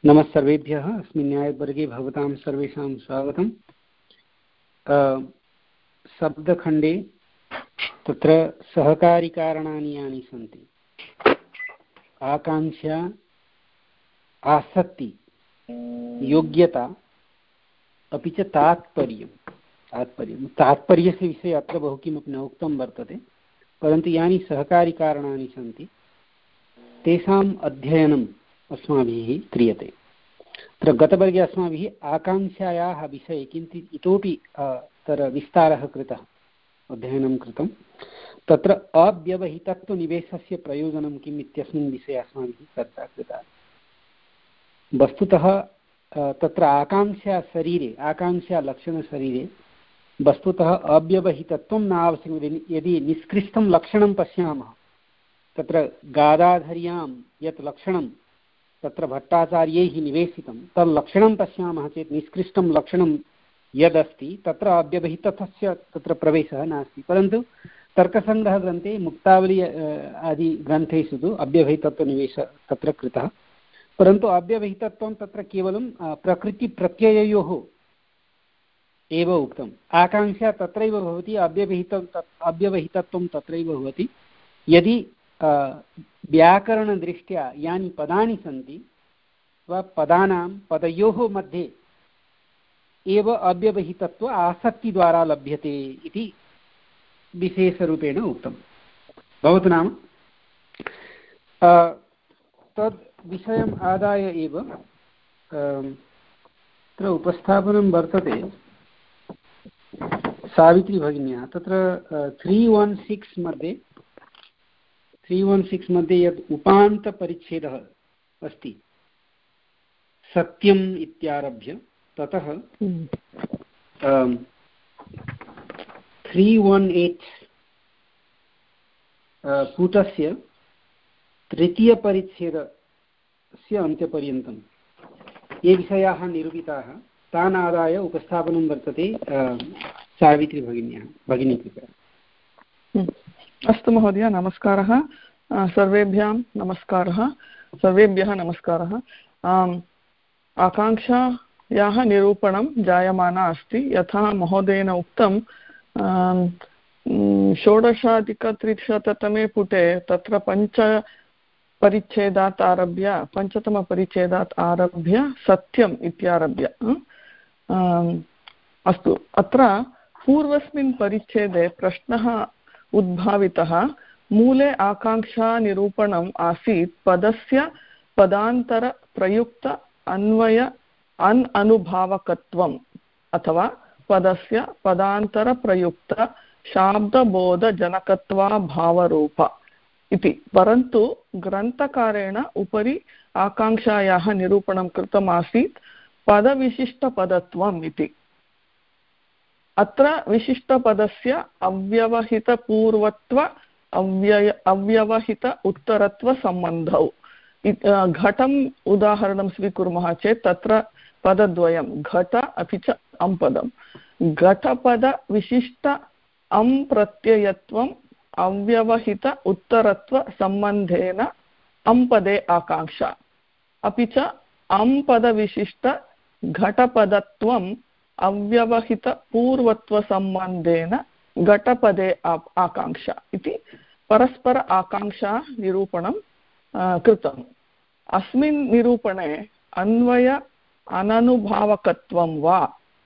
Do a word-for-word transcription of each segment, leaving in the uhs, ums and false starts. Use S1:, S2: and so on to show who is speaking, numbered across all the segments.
S1: नमः सर्वेभ्यः। अस्मिन् न्यायवर्गे भवतां सर्वेषां स्वागतम्। शब्दखण्डे तत्र सहकारिकारणानि यानि सन्ति, आकाङ्क्षा, आसक्ति, योग्यता, अपि च तात्पर्यं तात्पर्यं तात्पर्यस्य विषये अत्र बहु किमपि न उक्तं वर्तते, परन्तु यानि सहकारिकारणानि सन्ति तेषाम् अध्ययनम् अस्माभिः क्रियते। तत्र गतवर्गे अस्माभिः आकाङ्क्षायाः विषये किञ्चित् इतोपि तत्र विस्तारः कृतः, अध्ययनं कृतं। तत्र अव्यवहितत्वनिवेशस्य प्रयोजनं किम् इत्यस्मिन् विषये अस्माभिः चर्चा कृता। वस्तुतः तत्र आकाङ्क्षा शरीरे आकाङ्क्षा लक्षणशरीरे वस्तुतः अव्यवहितत्वं न आवश्यकं। यदि निष्कृष्टं लक्षणं पश्यामः, तत्र गादाधर्यां यत् लक्षणं तत्र भट्टाचार्यैः निवेशितं तल्लक्षणं पश्यामः चेत् निष्कृष्टं लक्षणं यदस्ति तत्र अव्यवहितत्वस्य तत्र प्रवेशः नास्ति। परन्तु तर्कसङ्ग्रहग्रन्थे मुक्तावली आदि ग्रन्थेषु तु अव्यवहितत्वनिवेशः तत्र कृतः, परन्तु अव्यवहितत्वं तत्र केवलं प्रकृतिप्रत्यययोः एव उक्तम्। आकाङ्क्षा तत्रैव भवति, अव्यवहितं अव्यवहितत्वं तत्रैव भवति। यदि व्याकरणदृष्ट्या यानि पदानि सन्ति वा पदानां पदयोः मध्ये एव अव्यवहितत्व आसक्तिद्वारा लभ्यते इति विशेषरूपेण उक्तं। भवतु नाम तद् विषयम् आदाय एव तत्र उपस्थापनं वर्तते सावित्री भगिन्याः। तत्र त्री वन् सिक्स् मध्ये त्री वन् सिक्स् मध्ये यत् उपान्तपरिच्छेदः अस्ति, सत्यम् इत्यारभ्य ततः त्री वन् एय्ट् पुटस्य तृतीयपरिच्छेदस्य अन्त्यपर्यन्तं ये विषयाः निरूपिताः तान् आदाय उपस्थापनं वर्तते सावित्री भगिन्याः। भगिनी कृपया।
S2: अस्तु महोदय, नमस्कारः सर्वेभ्यां। नमस्कारः सर्वेभ्यः नमस्कारः। आकाङ्क्षायाः निरूपणं जायमाना अस्ति। यथा महोदयेन उक्तं, षोडशाधिकत्रिशततमे पुटे तत्र पञ्च परिच्छेदात् आरभ्य पञ्चतमपरिच्छेदात् आरभ्य सत्यम् इत्यारभ्य अस्तु। अत्र पूर्वस्मिन् परिच्छेदे प्रश्नः उद्भावितः। मूले आकाङ्क्षानिरूपणम् आसीत् पदस्य पदान्तरप्रयुक्त अन्वय अन् अनुभावकत्वम् अथवा पदस्य पदान्तरप्रयुक्त शाब्दबोधजनकत्वाभावरूप इति। परन्तु ग्रन्थकारेण उपरि आकाङ्क्षायाः निरूपणं कृतमासीत् पदविशिष्टपदत्वम् इति। अत्र विशिष्टपदस्य अव्यवहितपूर्वत्व अव्यय अव्यवहित उत्तरत्वसम्बन्धौ। घटम् उदाहरणं स्वीकुर्मः चेत् तत्र पदद्वयं, घट अपि च अम्पदं। घटपदविशिष्ट अं प्रत्ययत्वम् अव्यवहित उत्तरत्वसम्बन्धेन अम्पदे आकाङ्क्षा, अपि च अम्पदविशिष्ट घटपदत्वम् अव्यवहितपूर्वत्वसम्बन्धेन घटपदे आकाङ्क्षा इति परस्पर आकाङ्क्षा निरूपणं कृतम्। अस्मिन् निरूपणे अन्वय अननुभावकत्वं वा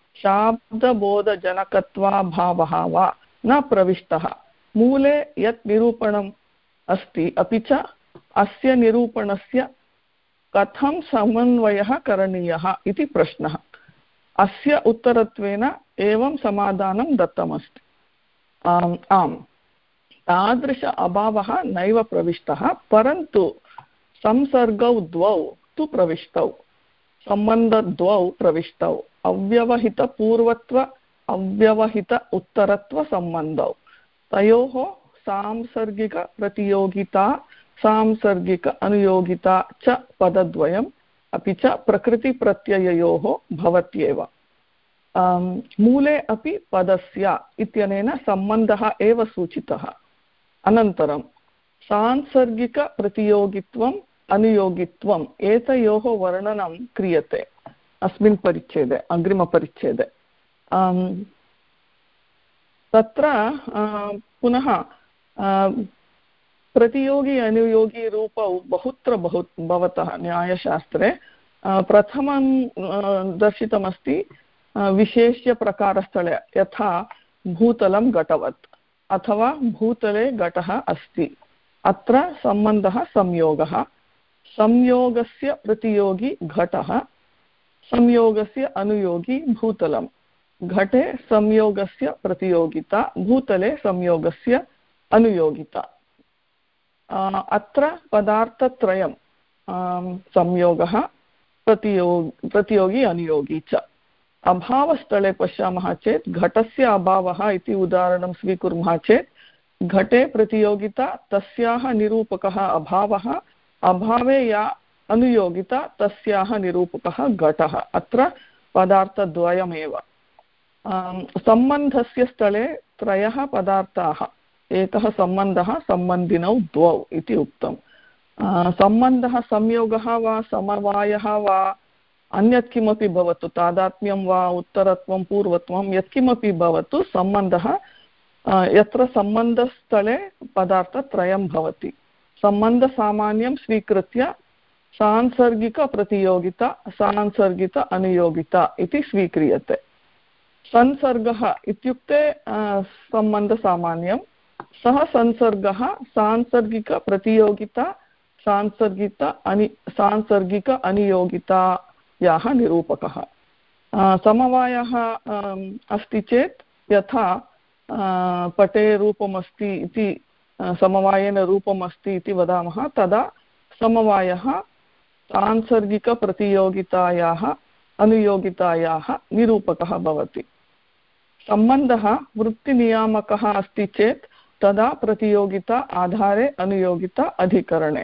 S2: शाब्दबोधजनकत्वाभावः वा न प्रविष्टः। मूले यत् निरूपणम् अस्ति, अपि च अस्य निरूपणस्य कथं समन्वयः करणीयः इति प्रश्नः। अस्य उत्तरत्वेन एवं समाधानं दत्तमस्ति। आम् आम् तादृश अभावः नैव प्रविष्टः, परन्तु संसर्गौ द्वौ तु प्रविष्टौ, सम्बन्धद्वौ प्रविष्टौ, अव्यवहितपूर्वत्व अव्यवहित उत्तरत्वसम्बन्धौ। तयोः सांसर्गिकप्रतियोगिता सांसर्गिक अनुयोगिता च पदद्वयम् अपि च प्रकृतिप्रत्यययोः भवत्येव। मूले अपि पदस्य इत्यनेन सम्बन्धः एव सूचितः। अनन्तरं सांसर्गिकप्रतियोगित्वं अनुयोगित्वम् एतयोः वर्णनं क्रियते अस्मिन् परिच्छेदे अग्रिमपरिच्छेदे। तत्र पुनः प्रतियोगी अनुयोगी रूपौ बहुत्र बहु भवतः न्यायशास्त्रे प्रथमं दर्शितमस्ति विशेष्यप्रकारस्थले, यथा भूतलं घटवत् अथवा भूतले घटः अस्ति। अत्र सम्बन्धः संयोगः, संयोगस्य प्रतियोगी घटः, संयोगस्य अनुयोगी भूतलं, घटे संयोगस्य प्रतियोगिता, भूतले संयोगस्य अनुयोगिता। अत्र पदार्थत्रयं संयोगः प्रतियोगी प्रतियोगी अनुयोगी च। अभावस्थले पश्यामः चेत् घटस्य अभावः इति उदाहरणं स्वीकुर्मः चेत् घटे प्रतियोगिता, तस्याः निरूपकः अभावः, अभावे या अनुयोगिता तस्याः निरूपकः घटः। अत्र पदार्थद्वयमेव। सम्बन्धस्य स्थले त्रयः पदार्थाः, एकः सम्बन्धः सम्बन्धिनौ द्वौ इति उक्तम्। सम्बन्धः संयोगः वा समवायः वा अन्यत् किमपि भवतु, तादात्म्यं वा उत्तरत्वं पूर्वत्वं यत्किमपि भवतु, सम्बन्धः यत्र सम्बन्धस्थले पदार्थत्रयं भवति। सम्बन्धसामान्यं स्वीकृत्य सांसर्गिकप्रतियोगिता सांसर्गिक अनुयोगिता इति स्वीक्रियते। संसर्गः इत्युक्ते सम्बन्धसामान्यं, सः संसर्गः सांसर्गिकप्रतियोगिता सांसर्गिक अनि सांसर्गिक अनुयोगितायाः निरूपकः। समवायः अस्ति चेत् यथा पटे रूपमस्ति इति समवायेन रूपमस्ति इति वदामः, तदा समवायः सांसर्गिकप्रतियोगितायाः अनुयोगितायाः निरूपकः भवति। सम्बन्धः वृत्तिनियामकः अस्ति चेत् तदा प्रतियोगिता आधारे अनुयोगिता अधिकरणे।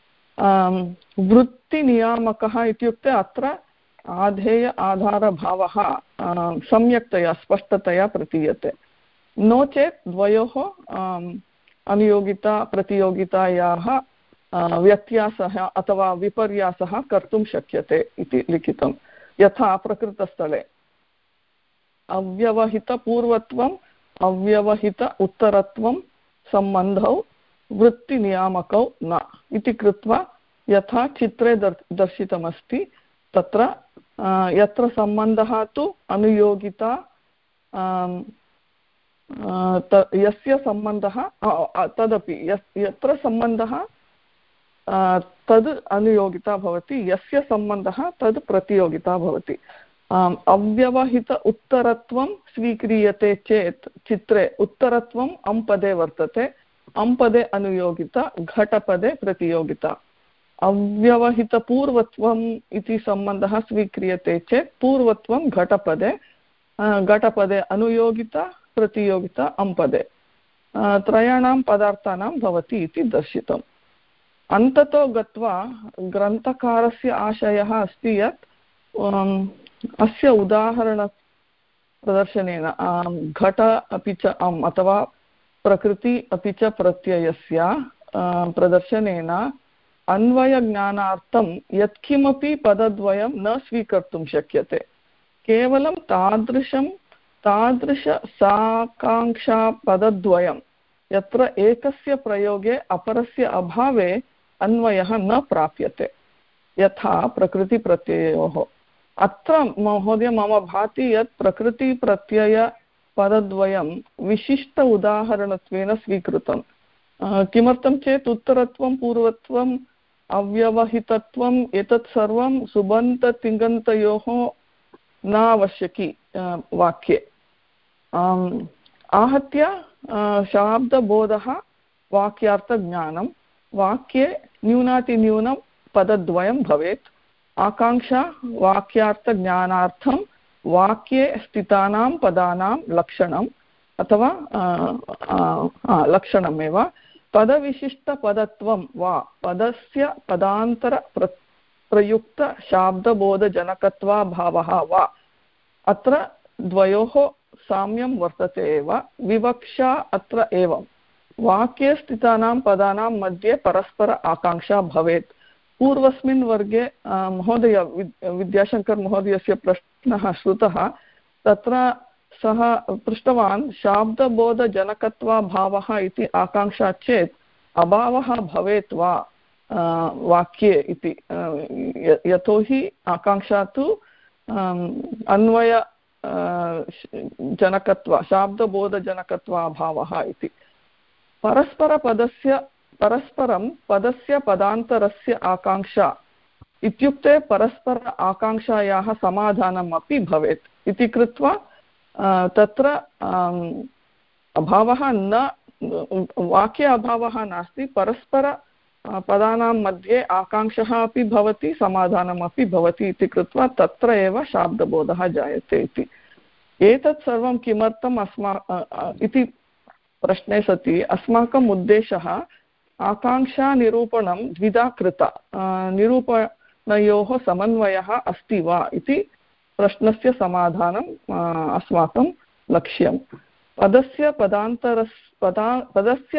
S2: वृत्तिनियामकः इत्युक्ते अत्र आधेय आधारभावः सम्यक्तया स्पष्टतया प्रतीयते। नो चेत् द्वयोः अनुयोगिता प्रतियोगितायाः व्यत्यासः अथवा विपर्यासः कर्तुं शक्यते इति लिखितं। यथा प्रकृतस्थले अव्यवहितपूर्वत्वम् अव्यवहित उत्तरत्वं सम्बन्धौ वृत्तिनियामकौ न इति कृत्वा यथा चित्रे दर्शितमस्ति, तत्र यत्र सम्बन्धः तु अनुयोगिता यस्य सम्बन्धः तदपि यत्र सम्बन्धः तद् अनुयोगिता भवति, यस्य सम्बन्धः तद् प्रतियोगिता भवति। अव्यवहित उत्तरत्वं स्वीक्रियते चेत् चित्रे उत्तरत्वम् अम्पदे वर्तते, अम्पदे अनुयोगिता, घटपदे प्रतियोगिता। अव्यवहितपूर्वत्वम् इति सम्बन्धः स्वीक्रियते चेत् पूर्वत्वं घटपदे, घटपदे अनुयोगिता, प्रतियोगिता अम्पदे, त्रयाणां पदार्थानां भवति इति दर्शितम्। अन्ततो गत्वा ग्रन्थकारस्य आशयः अस्ति यत् अस्य उदाहरणप्रदर्शनेन घट अपि च अम् अथवा प्रकृति अपि च प्रत्ययस्य प्रदर्शनेन अन्वयज्ञानार्थं यत्किमपि पदद्वयं न स्वीकर्तुं शक्यते। केवलं तादृशं तादृशसाकाङ्क्षापदद्वयं यत्र एकस्य प्रयोगे अपरस्य अभावे अन्वयः न प्राप्यते, यथा प्रकृतिप्रत्ययोः। अत्र महोदय मम भाति यत् प्रकृतिप्रत्ययपदद्वयं विशिष्ट उदाहरणत्वेन स्वीकृतं। किमर्थं चेत् उत्तरत्वं पूर्वत्वम् अव्यवहितत्वम् एतत् सर्वं सुबन्ततिङन्तयोः न आवश्यकी वाक्ये। आहत्य शाब्दबोधः वाक्यार्थज्ञानं, वाक्ये न्यूनातिन्यूनं पदद्वयं भवेत्। आकाङ्क्षा वाक्यार्थज्ञानार्थं वाक्ये स्थितानां पदानां लक्षणम् अथवा लक्षणमेव। पदविशिष्टपदत्वं वा पदस्य पदान्तर प्रयुक्तशाब्दबोधजनकत्वाभावः वा, अत्र द्वयोः साम्यं वर्तते एव। विवक्षा अत्र एवं वाक्ये स्थितानां पदानां मध्ये परस्पर आकाङ्क्षा भवेत्। पूर्वस्मिन् वर्गे महोदय विद्याशङ्कर महोदयस्य प्रश्नः श्रुतः। तत्र सः पृष्टवान् शाब्दबोधजनकत्वाभावः इति आकाङ्क्षा चेत् अभावः भवेत् वा वाक्ये इति। यतोहि आकाङ्क्षा तु अन्वय जनकत्व शाब्दबोधजनकत्वाभावः इति। परस्परपदस्य परस्परं पदस्य पदान्तरस्य आकाङ्क्षा इत्युक्ते परस्पर आकाङ्क्षायाः समाधानम् अपि भवेत् इति कृत्वा तत्र अभावः न वाक्ये अभावः नास्ति, परस्पर पदानां मध्ये आकाङ्क्षः अपि भवति समाधानमपि भवति इति कृत्वा तत्र एव शाब्दबोधः जायते इति। एतत् सर्वं किमर्थम् अस्मा इति प्रश्ने सति अस्माकम् उद्देशः आकाङ्क्षानिरूपणं द्विधा कृता, निरूपणयोः समन्वयः अस्ति वा इति प्रश्नस्य समाधानम् अस्माकं लक्ष्यं। पदस्य पदान्तरस् पदा पदस्य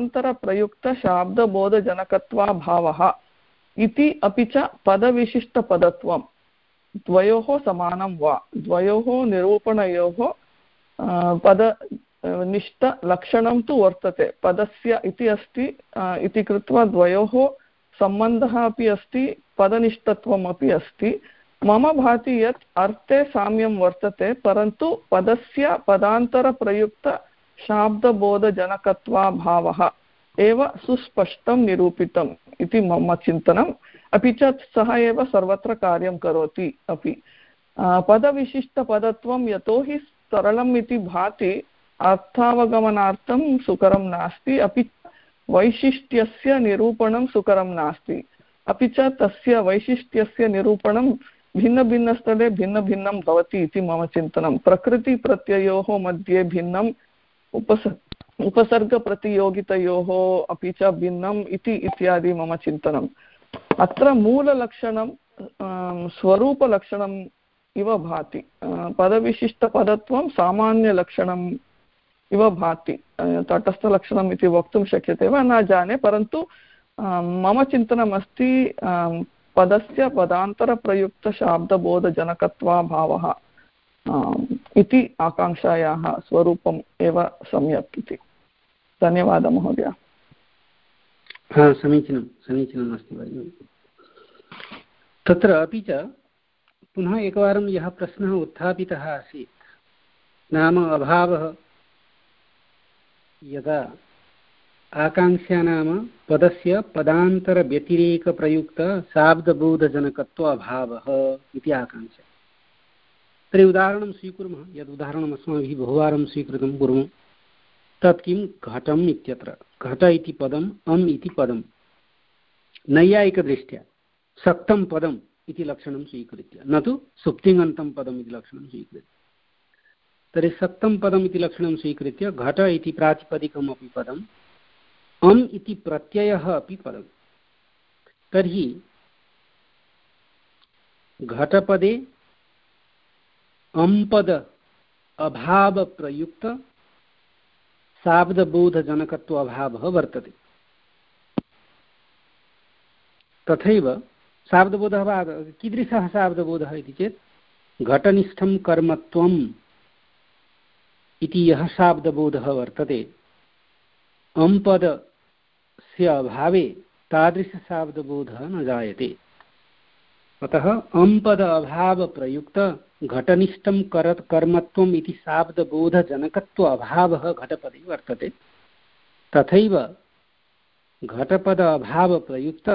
S2: पदान्तरप्रयुक्तशाब्दबोधजनकत्वाभावः इति अपि च पदविशिष्टपदत्वं द्वयोः समानं वा, द्वयोः निरूपणयोः पदनिष्ठलक्षणं तु वर्तते। पदस्य इति अस्ति इति कृत्वा द्वयोः सम्बन्धः अपि अस्ति, पदनिष्ठत्वम् अपि अस्ति। मम भाति यत् अर्थे साम्यं वर्तते, परन्तु पदस्य पदान्तरप्रयुक्तशाब्दबोधजनकत्वाभावः एव सुस्पष्टं निरूपितम् इति मम चिन्तनम्। अपि च सः एव सर्वत्र कार्यं करोति अपि। पदविशिष्टपदत्वं यतोहि सरलम् इति भाति, अर्थावगमनार्थं सुकरं नास्ति, अपि वैशिष्ट्यस्य निरूपणं सुकरं नास्ति। अपि च तस्य वैशिष्ट्यस्य निरूपणं भिन्नभिन्नस्थले भिन्नभिन्नं भवति इति मम चिन्तनं। प्रकृतिप्रत्ययोः मध्ये भिन्नम्, उपस उपसर्गप्रतियोगितयोः अपि च भिन्नम् इति इत्यादि मम चिन्तनम्। अत्र मूललक्षणं स्वरूपलक्षणम् इव भाति। पदविशिष्टपदत्वं सामान्यलक्षणम् इव भाति। तटस्थलक्षणम् इति वक्तुं शक्यते वा न जाने, परन्तु मम चिन्तनमस्ति पदस्य पदान्तरप्रयुक्तशाब्दबोधजनकत्वाभावः इति आकाङ्क्षायाः स्वरूपम् एव सम्यक् इति। धन्यवादः महोदय।
S1: हा, समीचीनं समीचीनम् अस्ति भगिनि। तत्र अपि च पुनः एकवारं यः प्रश्नः उत्थापितः आसीत्, नाम अभावः यदा आकाङ्क्षा नाम पदस्य पदान्तरव्यतिरेकप्रयुक्तशाब्दबोधजनकत्व अभावः इति आकाङ्क्षा। तर्हि उदाहरणं स्वीकुर्मः। यद् उदाहरणम् अस्माभिः बहुवारं स्वीकृतं पूर्वं, तत् किं घटम् इत्यत्र। घट इति पदम्, अम् इति पदं नैयायिकदृष्ट्या सक्तं पदम् इति लक्षणं स्वीकृत्य, न तु सुप्तिङन्तं पदम् इति लक्षणं स्वीकृत्य। तर्हि सक्तं पदम् इति लक्षणं स्वीकृत्य घट इति प्रातिपदिकम् अपि पदम्, अम् इति प्रत्ययः अपि पदम्। तर्हि घटपदे अम्पद अभावप्रयुक्त शाब्दबोधजनकत्व अभावः वर्तते। तथैव शाब्दबोधः वा कीदृशः शाब्दबोधः इति चेत् घटनिष्ठं कर्मत्वम् इति यः शाब्दबोधः वर्तते, अम्पदस्य अभावे तादृशशाब्दबोधः न जायते। अतः अम्पद अभावप्रयुक्त घटनिष्ठं कर कर्मत्वम् इति शाब्दबोधजनकत्व अभावः घटपदे वर्तते। तथैव घटपद अभावप्रयुक्त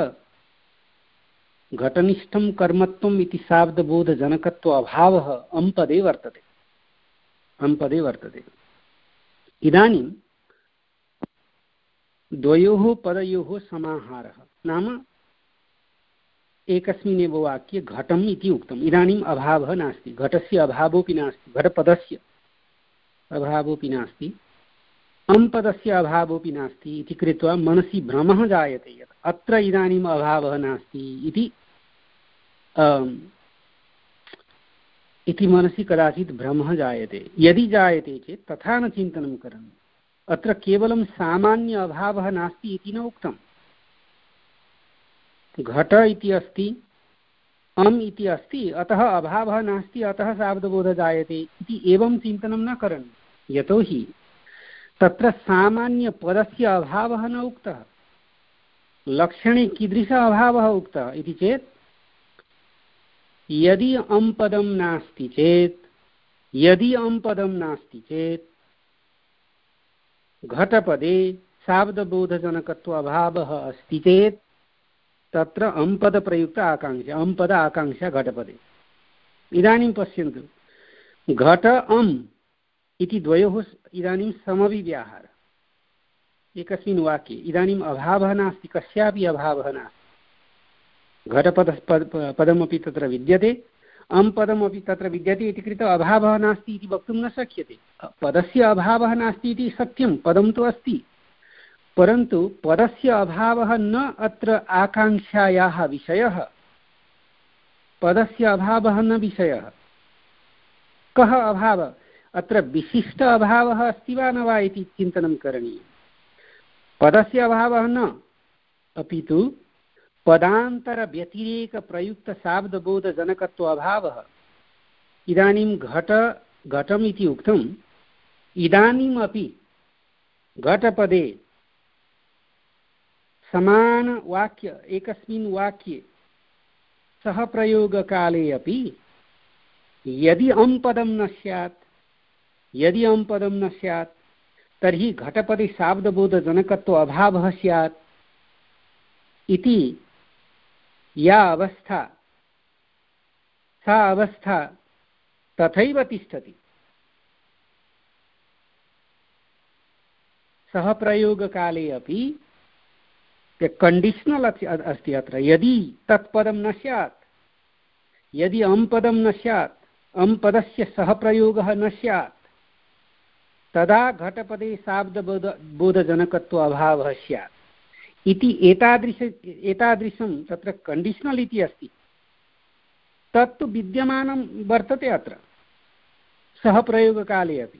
S1: घटनिष्ठं कर्मत्वम् इति शाब्दबोधजनकत्व अभावः अम्पदे वर्तते अम्पदे वर्तते। इदानीं द्वयोः पदयोः समाहारः, नाम एकस्मिन्नेव वाक्ये घटम् इति उक्तम्। इदानीम् अभावः नास्ति, घटस्य अभावोऽपि नास्ति, घटपदस्य अभावोऽपि नास्ति, अम्पदस्य अभावोऽपि नास्ति इति कृत्वा मनसि भ्रमः जायते यत् अत्र इदानीम् अभावः नास्ति इति इति मनसि कदाचित् भ्रमः जायते। यदि जायते चेत् तथा न चिन्तनं करणीयम्। अत्र केवलं सामान्य अभावः नास्ति इति न उक्तम्। घट इति अस्ति, अम् इति अस्ति, अतः अभावः नास्ति, अतः शाब्दबोधः जायते इति एवं चिन्तनं न करणीयं। यतोहि तत्र सामान्यपदस्य अभावः न उक्तः, लक्षणे कीदृश अभावः उक्तः इति चेत् यदि अं पदं नास्ति चेत् यदि अं पदं नास्ति चेत् घटपदे शाब्दबोधजनकत्व अभावः अस्ति चेत् तत्र अं पदप्रयुक्त आकाङ्क्षा, अं पद आकाङ्क्षा घटपदे। इदानीं पश्यन्तु, घट अम् इति द्वयोः इदानीं समविव्याहारः एकस्मिन् वाक्ये। इदानीम् अभावः नास्ति, कस्यापि अभावः नास्ति। घटपद पदमपि तत्र विद्यते, अं पदमपि तत्र विद्यते इति कृत्वा अभावः नास्ति इति वक्तुं न शक्यते। पदस्य अभावः नास्ति इति सत्यं, पदं तु अस्ति, परन्तु पदस्य अभावः न अत्र आकाङ्क्षायाः विषयः, पदस्य अभावः न विषयः। कः अभावः? अत्र विशिष्ट अभावः अस्ति वा न वा इति चिन्तनं करणीयम्। पदस्य अभावः न, अपि तु पदान्तरव्यतिरेकप्रयुक्तशाब्दबोधजनकत्व अभावः। इदानीं घट घटम् इति उक्तम्, इदानीमपि घटपदे समानवाक्य एकस्मिन् वाक्ये सह प्रयोगकाले अपि यदि अं पदं न स्यात् यदि अं पदं न स्यात् तर्हि घटपदे शाब्दबोधजनकत्व अभावः स्यात् इति या अवस्था, सा अवस्था तथैव तिष्ठति। सह प्रयोगकाले अपि कण्डीशनल् अस्ति अत्र। यदि तत्पदं न स्यात्, यदि अं पदं न स्यात्, अं पदस्य सह प्रयोगः न स्यात्, तदा घटपदे शाब्दबोध बोधजनकत्व अभावः स्यात् इति एतादृश एतादृशं तत्र कण्डीशनल् इति अस्ति, तत्तु विद्यमानं वर्तते अत्र सह प्रयोगकाले अपि।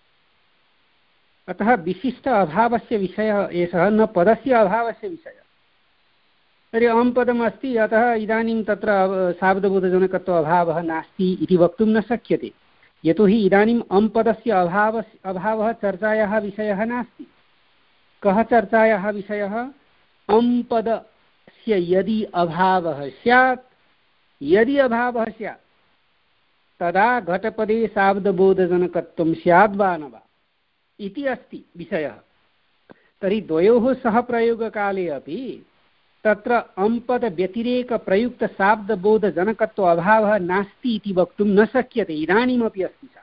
S1: अतः विशिष्ट अभावस्य विषयः एषः, न पदस्य अभावस्य विषयः। तर्हि अं पदम् अस्ति, अतः इदानीं तत्र शाब्दबोधजनकत्व अभावः नास्ति इति वक्तुं न शक्यते, यतोहि इदानीम् अं पदस्य अभावस्य अभावः चर्चायाः विषयः नास्ति। कः चर्चायाः विषयः? अं पदस्य यदि अभावः स्यात्, यदि अभावः स्यात् तदा घटपदे शाब्दबोधजनकत्वं स्याद् वा न वा इति अस्ति विषयः। तर्हि द्वयोः सह प्रयोगकाले अपि तत्र अं पदव्यतिरेकप्रयुक्तशाब्दबोधजनकत्व अभावः नास्ति इति वक्तुं न शक्यते, इदानीमपि अस्ति सा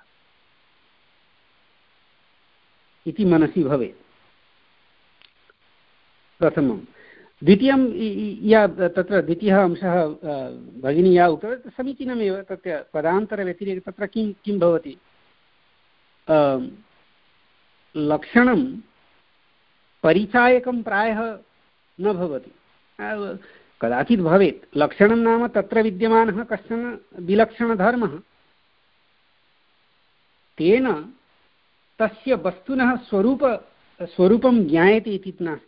S1: इति मनसि भवेत्। प्रथमं। द्वितीयं या तत्र द्वितीयः अंशः भगिनी या उक्तवती समीचीनमेव। तत्र पदान्तरव्यतिरेक तत्र किं किं भवति, लक्षणं परिचायकं प्रायः न भवति, कदाचित् भवेत्। लक्षणं नाम तत्र विद्यमानः कश्चन विलक्षणधर्मः, तेन तस्य वस्तुनः स्वरूप स्वरूपं ज्ञायते इति नास्ति।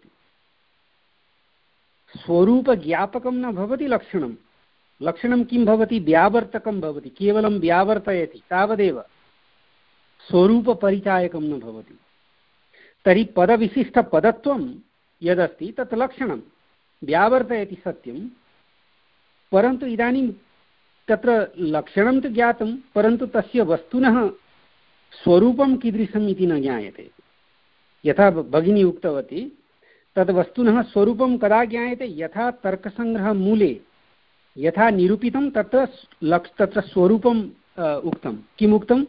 S1: स्वरूपज्ञापकं न भवति लक्षणं। लक्षणं किं भवति? व्यावर्तकं भवति, केवलं व्यावर्तयति तावदेव, स्वरूपपरिचायकं न भवति। तर्हि पदविशिष्टपदत्वं यदस्ति तत् लक्षणं व्यावर्तयति सत्यं, परन्तु इदानीं तत्र लक्षणं तु ज्ञातं, परन्तु तस्य वस्तुनः स्वरूपं कीदृशम् इति न ज्ञायते। यथा भगिनी उक्तवती, तद् वस्तुनः स्वरूपं कदा ज्ञायते? यथा तर्कसङ्ग्रहमूले यथा निरूपितं तत्र लक्ष तत्र स्वरूपम् उक्तं। किम् उक्तं?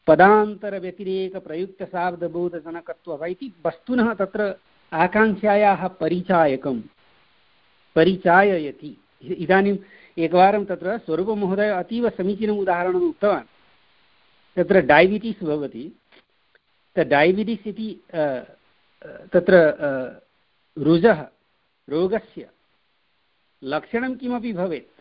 S1: पदान्तरव्यतिरेकप्रयुक्तशाब्दबोधजनकत्वः इति वस्तुनः तत्र आकाङ्क्षायाः परिचायकं परिचाययति। इदानीम् एकवारं तत्र स्वरूपमहोदय अतीव समीचीनम् उदाहरणम् उक्तवान्। तत्र डैबिटीस् भवति, डैबिटीस् इति तत्र रुजः रोगस्य लक्षणं किमपि भवेत्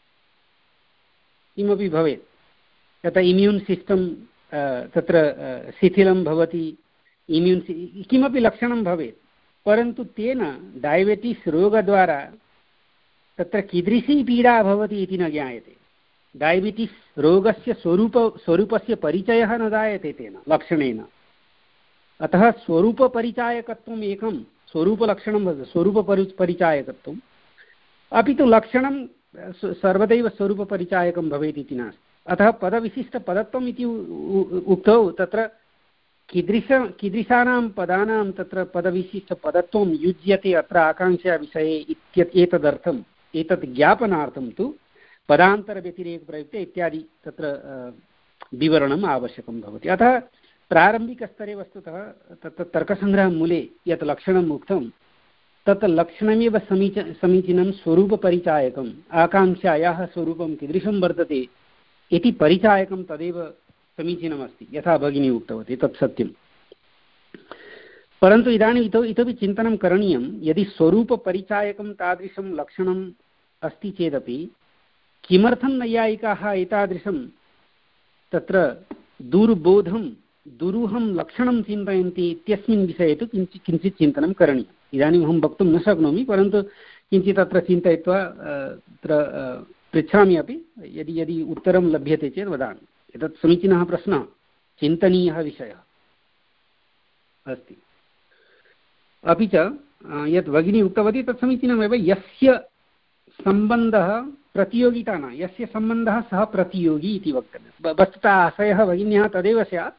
S1: किमपि भवेत् तत्र इम्यून् सिस्टम् तत्र शिथिलं भवति, इम्यून् किमपि लक्षणं भवेत्, परन्तु तेन डैबिटीस् रोगद्वारा तत्र कीदृशी पीडा भवति इति न ज्ञायते। डयाबिटिस् रोगस्य स्वरूप स्वरूपस्य परिचयः न जायते तेन लक्षणेन। अतः स्वरूपपरिचायकत्वम् एकं स्वरूपलक्षणं भवति, स्वरूपपरि परिचायकत्वम् अपि तु लक्षणं सर्वदैव स्वरूपपरिचायकं भवेत् इति नास्ति। अतः पदविशिष्टपदत्वम् इति उक्तौ तत्र कीदृश कीदृशानां पदानां तत्र पदविशिष्टपदत्वं युज्यते अत्र आकाङ्क्षाविषये इत्येतदर्थम् एतत् ज्ञापनार्थं तु पदान्तरव्यतिरेकप्रयुक्ते इत्यादि तत्र विवरणम् आवश्यकं भवति। अतः प्रारम्भिकस्तरे वस्तुतः तत्र तर्कसङ्ग्रहमूले यत् लक्षणम् उक्तं तत् लक्षणमेव समीच समीचीनं स्वरूपपरिचायकम्, आकाङ्क्षायाः स्वरूपं कीदृशं वर्तते इति परिचायकं तदेव समीचीनमस्ति, यथा भगिनी उक्तवती तत् सत्यं। परन्तु इदानीम् इतो इतोपि चिन्तनं करणीयं, यदि स्वरूपपरिचायकं तादृशं लक्षणम् अस्ति चेदपि किमर्थं नैयायिकाः एतादृशं तत्र दुर्बोधं दुरूहं लक्षणं चिन्तयन्ति इत्यस्मिन् विषये तु किञ्चित् किञ्चित् चिन्तनं करणीयम्। इदानीम् अहं वक्तुं न शक्नोमि, परन्तु किञ्चित् अत्र चिन्तयित्वा अत्र पृच्छामि अपि, यदि यदि उत्तरं लभ्यते चेत् वदामि। एतत् समीचीनः प्रश्नः, चिन्तनीयः विषयः अस्ति। अपि च यत् भगिनी उक्तवती तत् समीचीनमेव, यस्य सम्बन्धः प्रतियोगिता न, यस्य सम्बन्धः सः प्रतियोगी इति वक्तव्यं। वस्तुतः आशयः भगिन्याः तदेव स्यात्,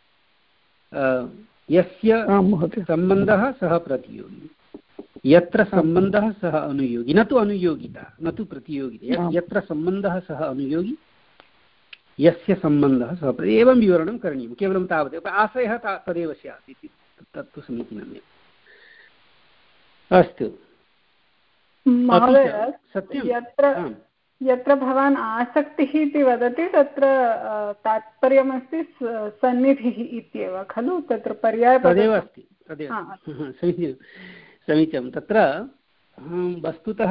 S1: यस्य सम्बन्धः सः प्रतियोगी, यत्र सम्बन्धः सः अनुयोगी, न तु अनुयोगिता न तु प्रतियोगिता, यत्र सम्बन्धः सः अनुयोगी, यस्य सम्बन्धः सः, एवं विवरणं करणीयं। केवलं तावदेव, आशयः तदेव स्यात् इति, तत्तु समीचीनमेव। अस्तु
S3: महोदय, यत्र यत्र भवान् आसक्तिः इति वदति तत्र तात्पर्यमस्ति सन्निधिः इत्येव खलु, तत्र पर्यायपदं
S1: तदेव अस्ति, तदेव समीचीनं समीचीनं। तत्र वस्तुतः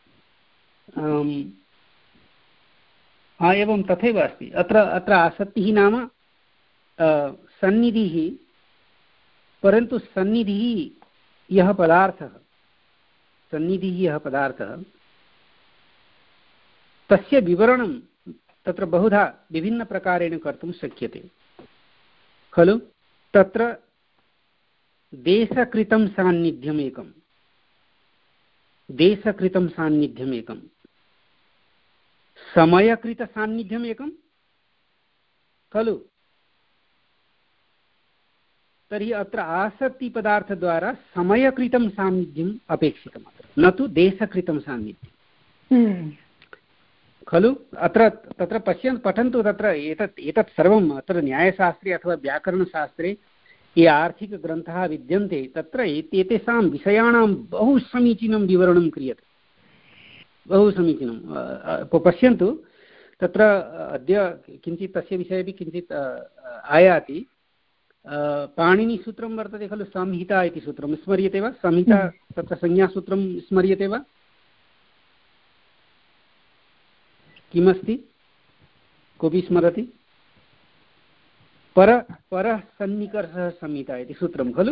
S1: हा एवं तथैव अस्ति। अत्र अत्र आसक्तिः नाम सन्निधिः, परन्तु सन्निधिः यः पदार्थः सन्निधिः यः पदार्थः तस्य विवरणं तत्र बहुधा विभिन्नप्रकारेण कर्तुं शक्यते खलु। तत्र देशकृतं सान्निध्यमेकं देशकृतं सान्निध्यमेकं समयकृतसान्निध्यमेकं खलु। तर्हि अत्र आसक्तिपदार्थद्वारा समयकृतं सान्निध्यम् अपेक्षितम्, अत्र न तु देशकृतं सान्निध्यं खलु। अत्र तत्र पश्यन्तु, पठन्तु, तत्र एतत् एतत् सर्वम् अत्र न्यायशास्त्रे अथवा व्याकरणशास्त्रे ये आर्थिकग्रन्थाः विद्यन्ते तत्र एतेषां विषयाणां बहु समीचीनं विवरणं क्रियते, बहु समीचीनं। पश्यन्तु, तत्र अद्य किञ्चित् तस्य विषये अपि किञ्चित् आयाति। पाणिनिसूत्रं वर्तते खलु, संहिता इति सूत्रं स्मर्यते वा? संहिता तत्र संज्ञासूत्रं स्मर्यते वा? किमस्ति, कोऽपि स्मरति? पर परः सन्निकर्षः संहिता इति सूत्रं खलु।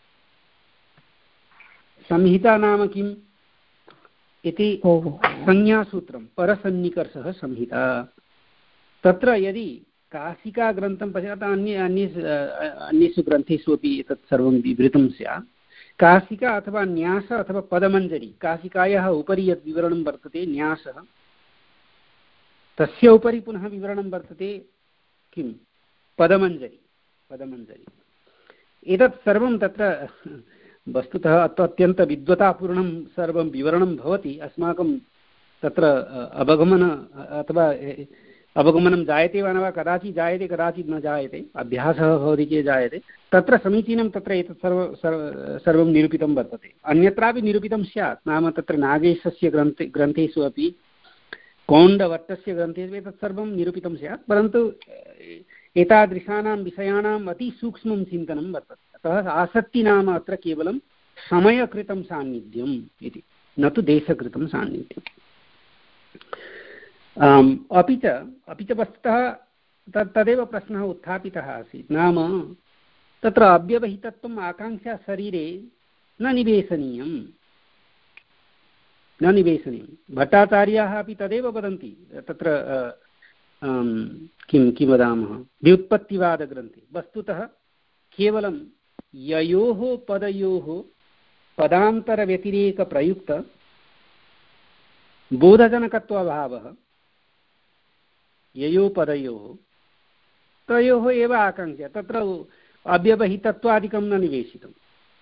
S1: संहिता नाम किम् इति संज्ञासूत्रं, परसन्निकर्षः संहिता। तत्र यदि काशिकाग्रन्थं पश्यतः, अन्ये अन्ये अन्येषु ग्रन्थेषु अपि एतत् सर्वं विवृतं स्यात्। काशिका अथवा न्यास अथवा पदमञ्जरी, काशिकायाः उपरि यत् विवरणं वर्तते न्यासः, तस्य उपरि पुनः विवरणं वर्तते किं, पदमञ्जरी पदमञ्जरी एतत् सर्वं तत्र वस्तुतः अत्यन्तविद्वत्तापूर्णं सर्वं विवरणं भवति। अस्माकं तत्र अवगमन अथवा अवगमनं जायते वा न वा, कदाचित् जायते कदाचित् न जायते, अभ्यासः भवति चेत् जायते। तत्र समीचीनं तत्र एतत् सर्व सर्वं निरूपितं वर्तते। अन्यत्रापि निरूपितं स्यात्, नाम तत्र नागेशस्य ग्रन्थे ग्रन्थेषु अपि कौण्डभट्टस्य ग्रन्थेषु एतत् सर्वं निरूपितं स्यात्, परन्तु एतादृशानां विषयाणाम् अतिसूक्ष्मं चिन्तनं वर्तते। अतः आसक्ति नाम अत्र केवलं समयकृतं सान्निध्यम् इति, न तु देशकृतं सान्निध्यम्। अपि च अपि च वस्तुतः तत् तदेव प्रश्नः उत्थापितः आसीत्, नाम तत्र अव्यवहितत्वम् आकाङ्क्षा शरीरे न निवेशनीयम् न निवेशनीयं। भट्टाचार्याः अपि तदेव वदन्ति तत्र किं किं वदामः व्युत्पत्तिवादग्रन्थे। वस्तुतः केवलं ययोः पदयोः पदान्तरव्यतिरेकप्रयुक्त बोधजनकत्वाभावः ययोः पदयोः तयोः एव आकाङ्क्षा, तत्र अव्यवहितत्वादिकं न निवेशितं।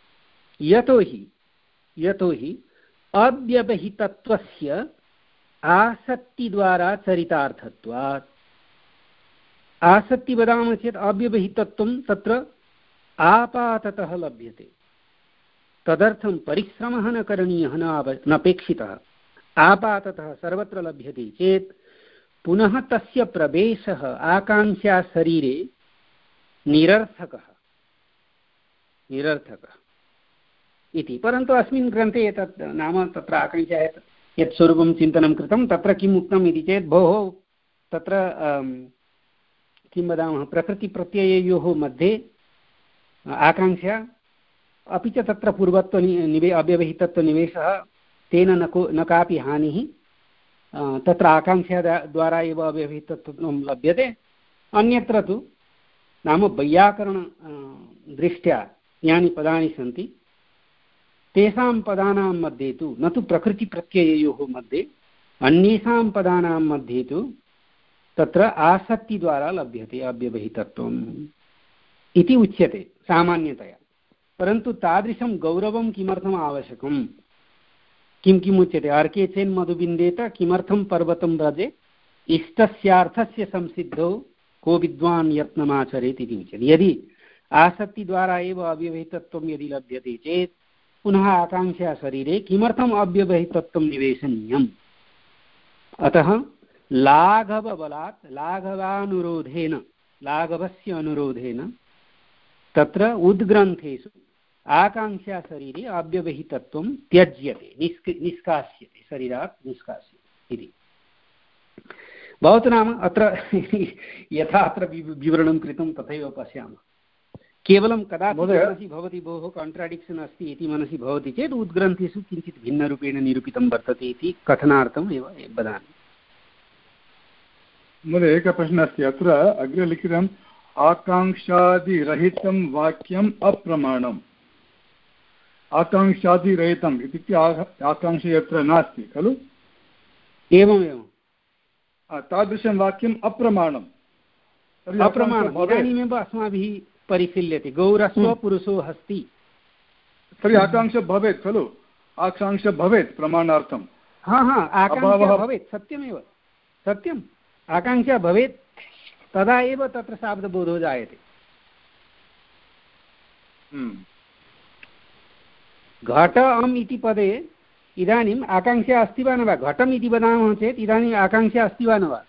S1: यतोहि यतोहि अव्यवहितत्वस्य आसक्तिद्वारा चरितार्थत्वात्। आसक्ति वदामः चेत् अव्यवहितत्वं तत्र आपाततः लभ्यते, तदर्थं परिश्रमः न करणीयः, न न अपेक्षितः, आपाततः सर्वत्र लभ्यते चेत् पुनः तस्य प्रवेशः आकाङ्क्षा शरीरे निरर्थकः निरर्थकः इति। परन्तु अस्मिन् ग्रन्थे एतत् नाम तत्र आकाङ्क्षा यत् स्वरूपं चिन्तनं कृतं तत्र किम् उक्तम् इति चेत् भोः तत्र किं वदामः प्रकृतिप्रत्यययोः मध्ये आकाङ्क्षा अपि च तत्र पूर्वत्व निवे अव्यवहितत्वनिवेशः तेन न को न कापि हानिः, तत्र आकाङ्क्षा द्वारा एव अव्यवहितत्वं लभ्यते। अन्यत्र तु नाम वैयाकरण दृष्ट्या यानि पदानि सन्ति तेषां पदानां मध्ये तु न तु प्रकृतिप्रत्यययोः मध्ये, अन्येषां पदानां मध्ये तु तत्र आसक्तिद्वारा लभ्यते अव्यवहितत्वम् इति उच्यते सामान्यतया। परन्तु तादृशं गौरवं किमर्थम् आवश्यकं? किं किम् उच्यते? अर्के चेन् मधुबिन्देत किमर्थं पर्वतं व्रजे इष्टस्यार्थस्य संसिद्धौ को विद्वान् यत्नमाचरेत् इति उच्यते। यदि आसक्तिद्वारा एव अव्यवहितत्वं यदि लभ्यते चेत् पुनः आकाङ्क्षा शरीरे किमर्थम् अव्यवहितत्वं निवेशनीयम्? अतः लाघवबलात् लाघवानुरोधेन लाघवस्य अनुरोधेन तत्र उद्ग्रन्थेषु आकाङ्क्षा शरीरे अव्यवहितत्वं त्यज्यते, निष्क निष्कास्यते, शरीरात् निष्कास्यते इति। भवतु नाम अत्र यथा अत्र विवरणं कृतं तथैव पश्यामः। केवलं कदाचित् मनसि भवति भोः काण्ट्राडिक्षन् अस्ति इति मनसि भवति चेत् उद्ग्रन्थेषु किञ्चित् भिन्नरूपेण निरूपितं वर्तते इति कथनार्थम् एव वदामि।
S4: महोदय एकः प्रश्नः अस्ति। अत्र अग्रे लिखितम् आकाङ्क्षादिरहितं वाक्यम् अप्रमाणम्। आकाङ्क्षादिरहितम् इत्युक्ते आकाङ्क्षा यत्र नास्ति खलु?
S1: एवमेवं
S4: तादृशं वाक्यम् अप्रमाणम्।
S1: अप्रमाणम् इदानीमेव अस्माभिः परिशील्यते। गौरस्व पुरुषो हस्ति,
S4: तर्हि आकाङ्क्षा भवेत् खलु? आकाङ्क्षा भवेत् प्रमाणार्थं।
S1: हा हा आकाङ्क्षा भवेत्, सत्यमेव सत्यम्, आकाङ्क्षा भवेत्, तदा एव तत्र शाब्दबोधो जायते। घट अम् इति पदे इदानीम् आकाङ्क्षा अस्ति वा न वा? घटम् इति वदामः चेत् इदानीम् आकाङ्क्षा अस्ति वा न वा?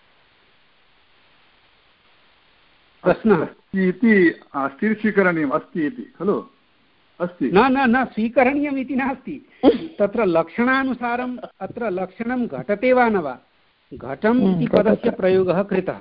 S1: प्रश्नः
S4: इति अस्ति स्वीकरणीयम् अस्ति इति खलु? अस्ति
S1: न न न स्वीकरणीयम् इति नास्ति, तत्र लक्षणानुसारम् अत्र लक्षणं घटते वा न वा? घटम् इति पदस्य प्रयोगः कृतः।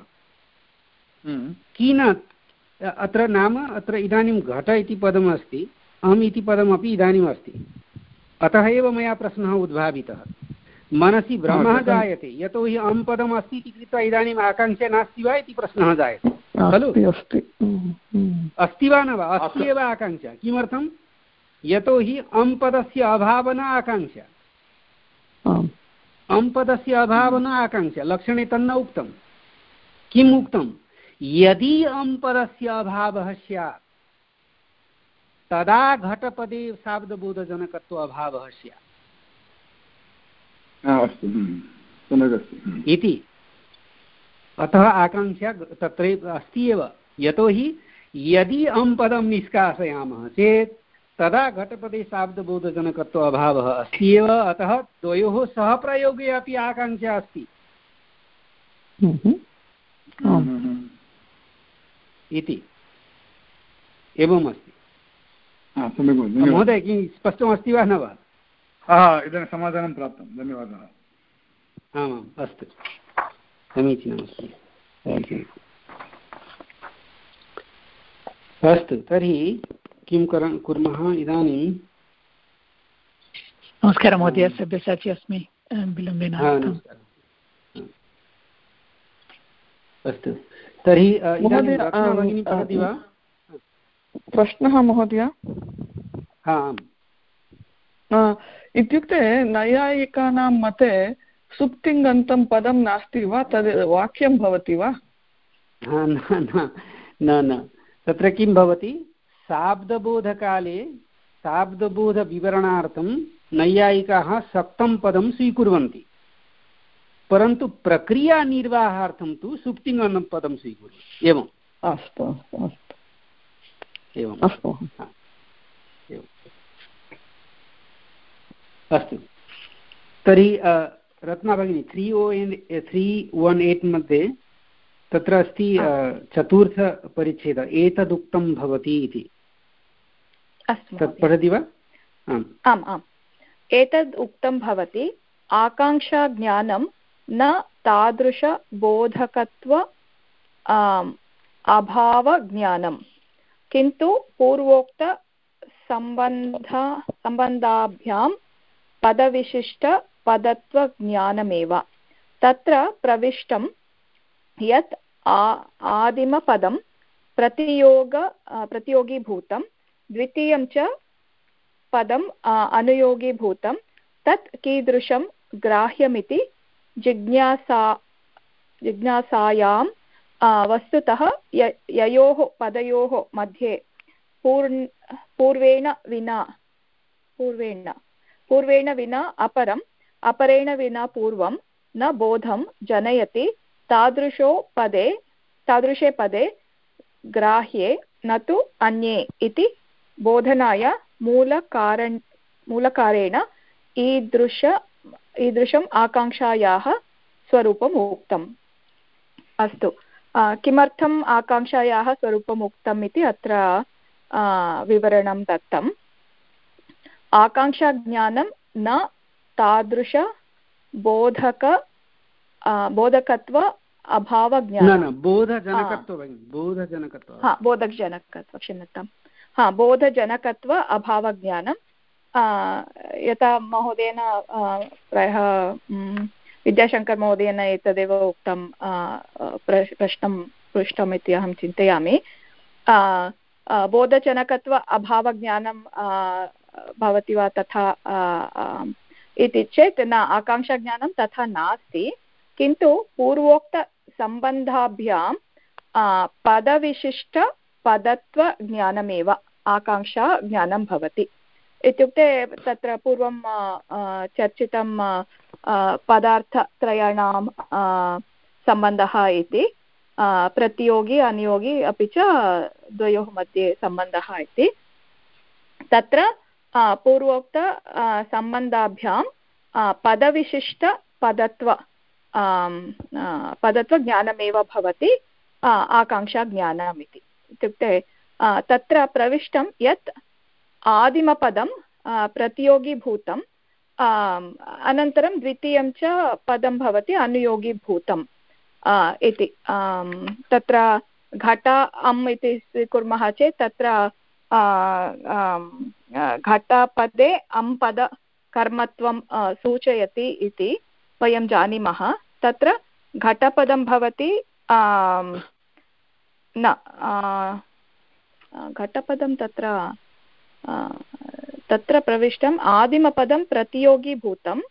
S1: किन अत्र नाम अत्र इदानीं घट इति पदमस्ति, अम् इति पदमपि इदानीम् अस्ति, अतः एव मया प्रश्नः उद्भावितः। मनसि भ्रमः जायते, यतोहि अम् पदम् अस्ति इति कृत्वा इदानीम् आकाङ्क्षा नास्ति वा इति प्रश्नः जायते खलु? अस्ति वा न वा? अस्ति एव आकाङ्क्षा। किमर्थं? यतोहि अम् पदस्य अभावः न आकाङ्क्षा, अम् पदस्य अभावः न आकाङ्क्षा। लक्षणे तन्न उक्तं। किम् उक्तं? यदि अम् पदस्य अभावः स्यात् तदा घटपदे शाब्दबोधजनकत्व अभावः स्यात् इति। अतः आकाङ्क्षा तत्र अस्ति एव। यतोहि यदि अम् पदं निष्कासयामः चेत् तदा घटपदे शाब्दबोधजनकत्व अभावः अस्ति एव। अतः द्वयोः सह प्रयोगे अपि आकाङ्क्षा अस्ति इति। एवमस्ति महोदय, किं स्पष्टमस्ति वा न वा?
S4: इदानीं समाधानं प्राप्तं, धन्यवादः।
S1: आमाम्, अस्तु, समीचीनमस्ति। अस्तु, तर्हि किं कुर्मः इदानीं?
S5: नमस्कारः महोदय, सब्यसाची अस्मि। विलम्बेन।
S1: अस्तु, तर्हि इदानीं रत्ना भगिनी पठति वा?
S2: प्रश्नः महोदय? इत्युक्ते नैयायिकानां मते सुप्तिङन्तं पदं नास्ति वा, तद् वाक्यं भवति वा?
S1: न न, तत्र किं भवति, शाब्दबोधकाले शाब्दबोधविवरणार्थं नैयायिकाः सक्तं पदं स्वीकुर्वन्ति, परन्तु प्रक्रियानिर्वाहार्थं तु सुप्तिङन्तं पदं स्वीकुर्वन्ति। एवम्।
S2: अस्तु अस्तु अस्तु
S1: एवम्
S2: अस्तु
S1: अस्तु। तर्हि रत्ना भगिनी त्री ओ एन् त्री वन् एट् मध्ये तत्र अस्ति चतुर्थपरिच्छेद, एतदुक्तं भवति इति। तत् पठति वा?
S6: आम् आम्। एतद् उक्तं भवति, आकाङ्क्षाज्ञानं न तादृशबोधकत्व अभावज्ञानं, किन्तु पूर्वोक्त सम्बन्ध सम्बन्धाभ्यां पदविशिष्टपदत्वज्ञानमेव। तत्र प्रविष्टं यत् आदिमपदं प्रतियोग प्रतियोगीभूतं, द्वितीयं च पदम् अनुयोगीभूतं, तत् कीदृशं ग्राह्यमिति जिज्ञासा जिज्ञासायां वस्तुतः ययोः पदयोः मध्ये पूर्ण पूर्वेण विना पूर्वेण पूर्वेण विना अपरम् अपरेण विना पूर्वं न बोधं जनयति, तादृशो पदे तादृशे पदे ग्राह्ये न तु अन्ये इति बोधनाय मूलकारण मूलकारेण ईदृश ईदृशम् आकाङ्क्षायाः स्वरूपम् उक्तम्। अस्तु, किमर्थम् आकाङ्क्षायाः स्वरूपम् उक्तम् इति अत्र विवरणं दत्तम्। आकाङ्क्षाज्ञानं न तादृश बोधक बोधकत्व अभावज्ञानं, बोधजनकत्व क्षम्यतां हा बोधजनकत्व अभावज्ञानं। यथा महोदयेन प्रायः विद्याशङ्करमहोदयेन एतदेव उक्तं, प्रश्नं पृष्टम् इति अहं चिन्तयामि। बोधजनकत्व अभावज्ञानं भवति वा तथा इति चेत् न, आकाङ्क्षाज्ञानं तथा नास्ति, किन्तु पूर्वोक्तसम्बन्धाभ्यां पदविशिष्टपदत्वज्ञानमेव आकाङ्क्षाज्ञानं भवति। इत्युक्ते तत्र पूर्वं चर्चितं पदार्थत्रयाणां सम्बन्धः इति, प्रतियोगी अनुयोगी अपि च द्वयोः मध्ये सम्बन्धः इति, तत्र पूर्वोक्त सम्बन्धाभ्यां पदविशिष्टपदत्व पदत्वज्ञानमेव भवति आकाङ्क्षाज्ञानम् इति। इत्युक्ते तत्र प्रविष्टं यत् आदिमपदं प्रतियोगीभूतं, अनन्तरं द्वितीयं च पदं भवति अनुयोगीभूतम् इति। तत्र घट अम् इति स्वीकुर्मः चेत् तत्र घटपदे अम् पद कर्मत्वं सूचयति इति वयं जानीमः। तत्र घटपदं भवति न घटपदं तत्र तत्र प्रविष्टम् आदिमपदं प्रतियोगीभूतं,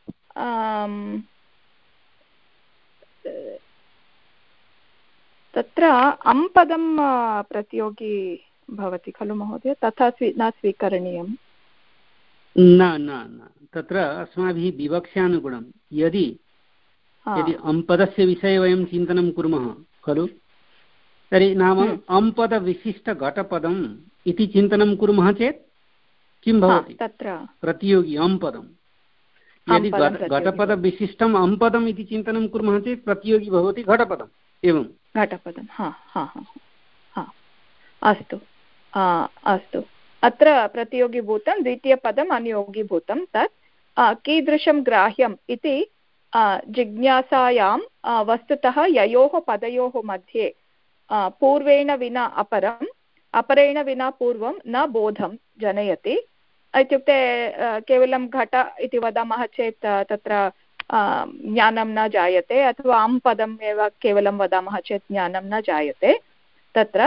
S6: तत्र अम् पदं प्रतियोगी भवति खलु महोदय, तथा स्वी न स्वीकरणीयं।
S1: न न न तत्र अस्माभिः विवक्षानुगुणं यदि यदि अम् पदस्य विषये वयं चिन्तनं कुर्मः खलु, तर्हि नाम अम् पदविशिष्टघटपदम् इति चिन्तनं कुर्मः चेत् किं भवति, तत्र प्रतियोगी अम् पदं। यदि घटपदविशिष्टम् अम् पदम् इति चिन्तनं कुर्मः चेत् प्रतियोगी भवति घटपदम्। एवं
S6: घटपदं, हा हा हा अस्तु अस्तु। अत्र प्रतियोगीभूतं, द्वितीयपदम् अनुयोगीभूतं, तत् कीदृशं ग्राह्यम् इति जिज्ञासायां वस्तुतः ययोः पदयोः मध्ये पूर्वेण विना अपरम् अपरेण विना पूर्वं न बोधं जनयति। इत्युक्ते केवलं घट इति वदामः चेत् तत्र ज्ञानं न जायते अथवा अं पदम् एव केवलं वदामः चेत् ज्ञानं न जायते तत्र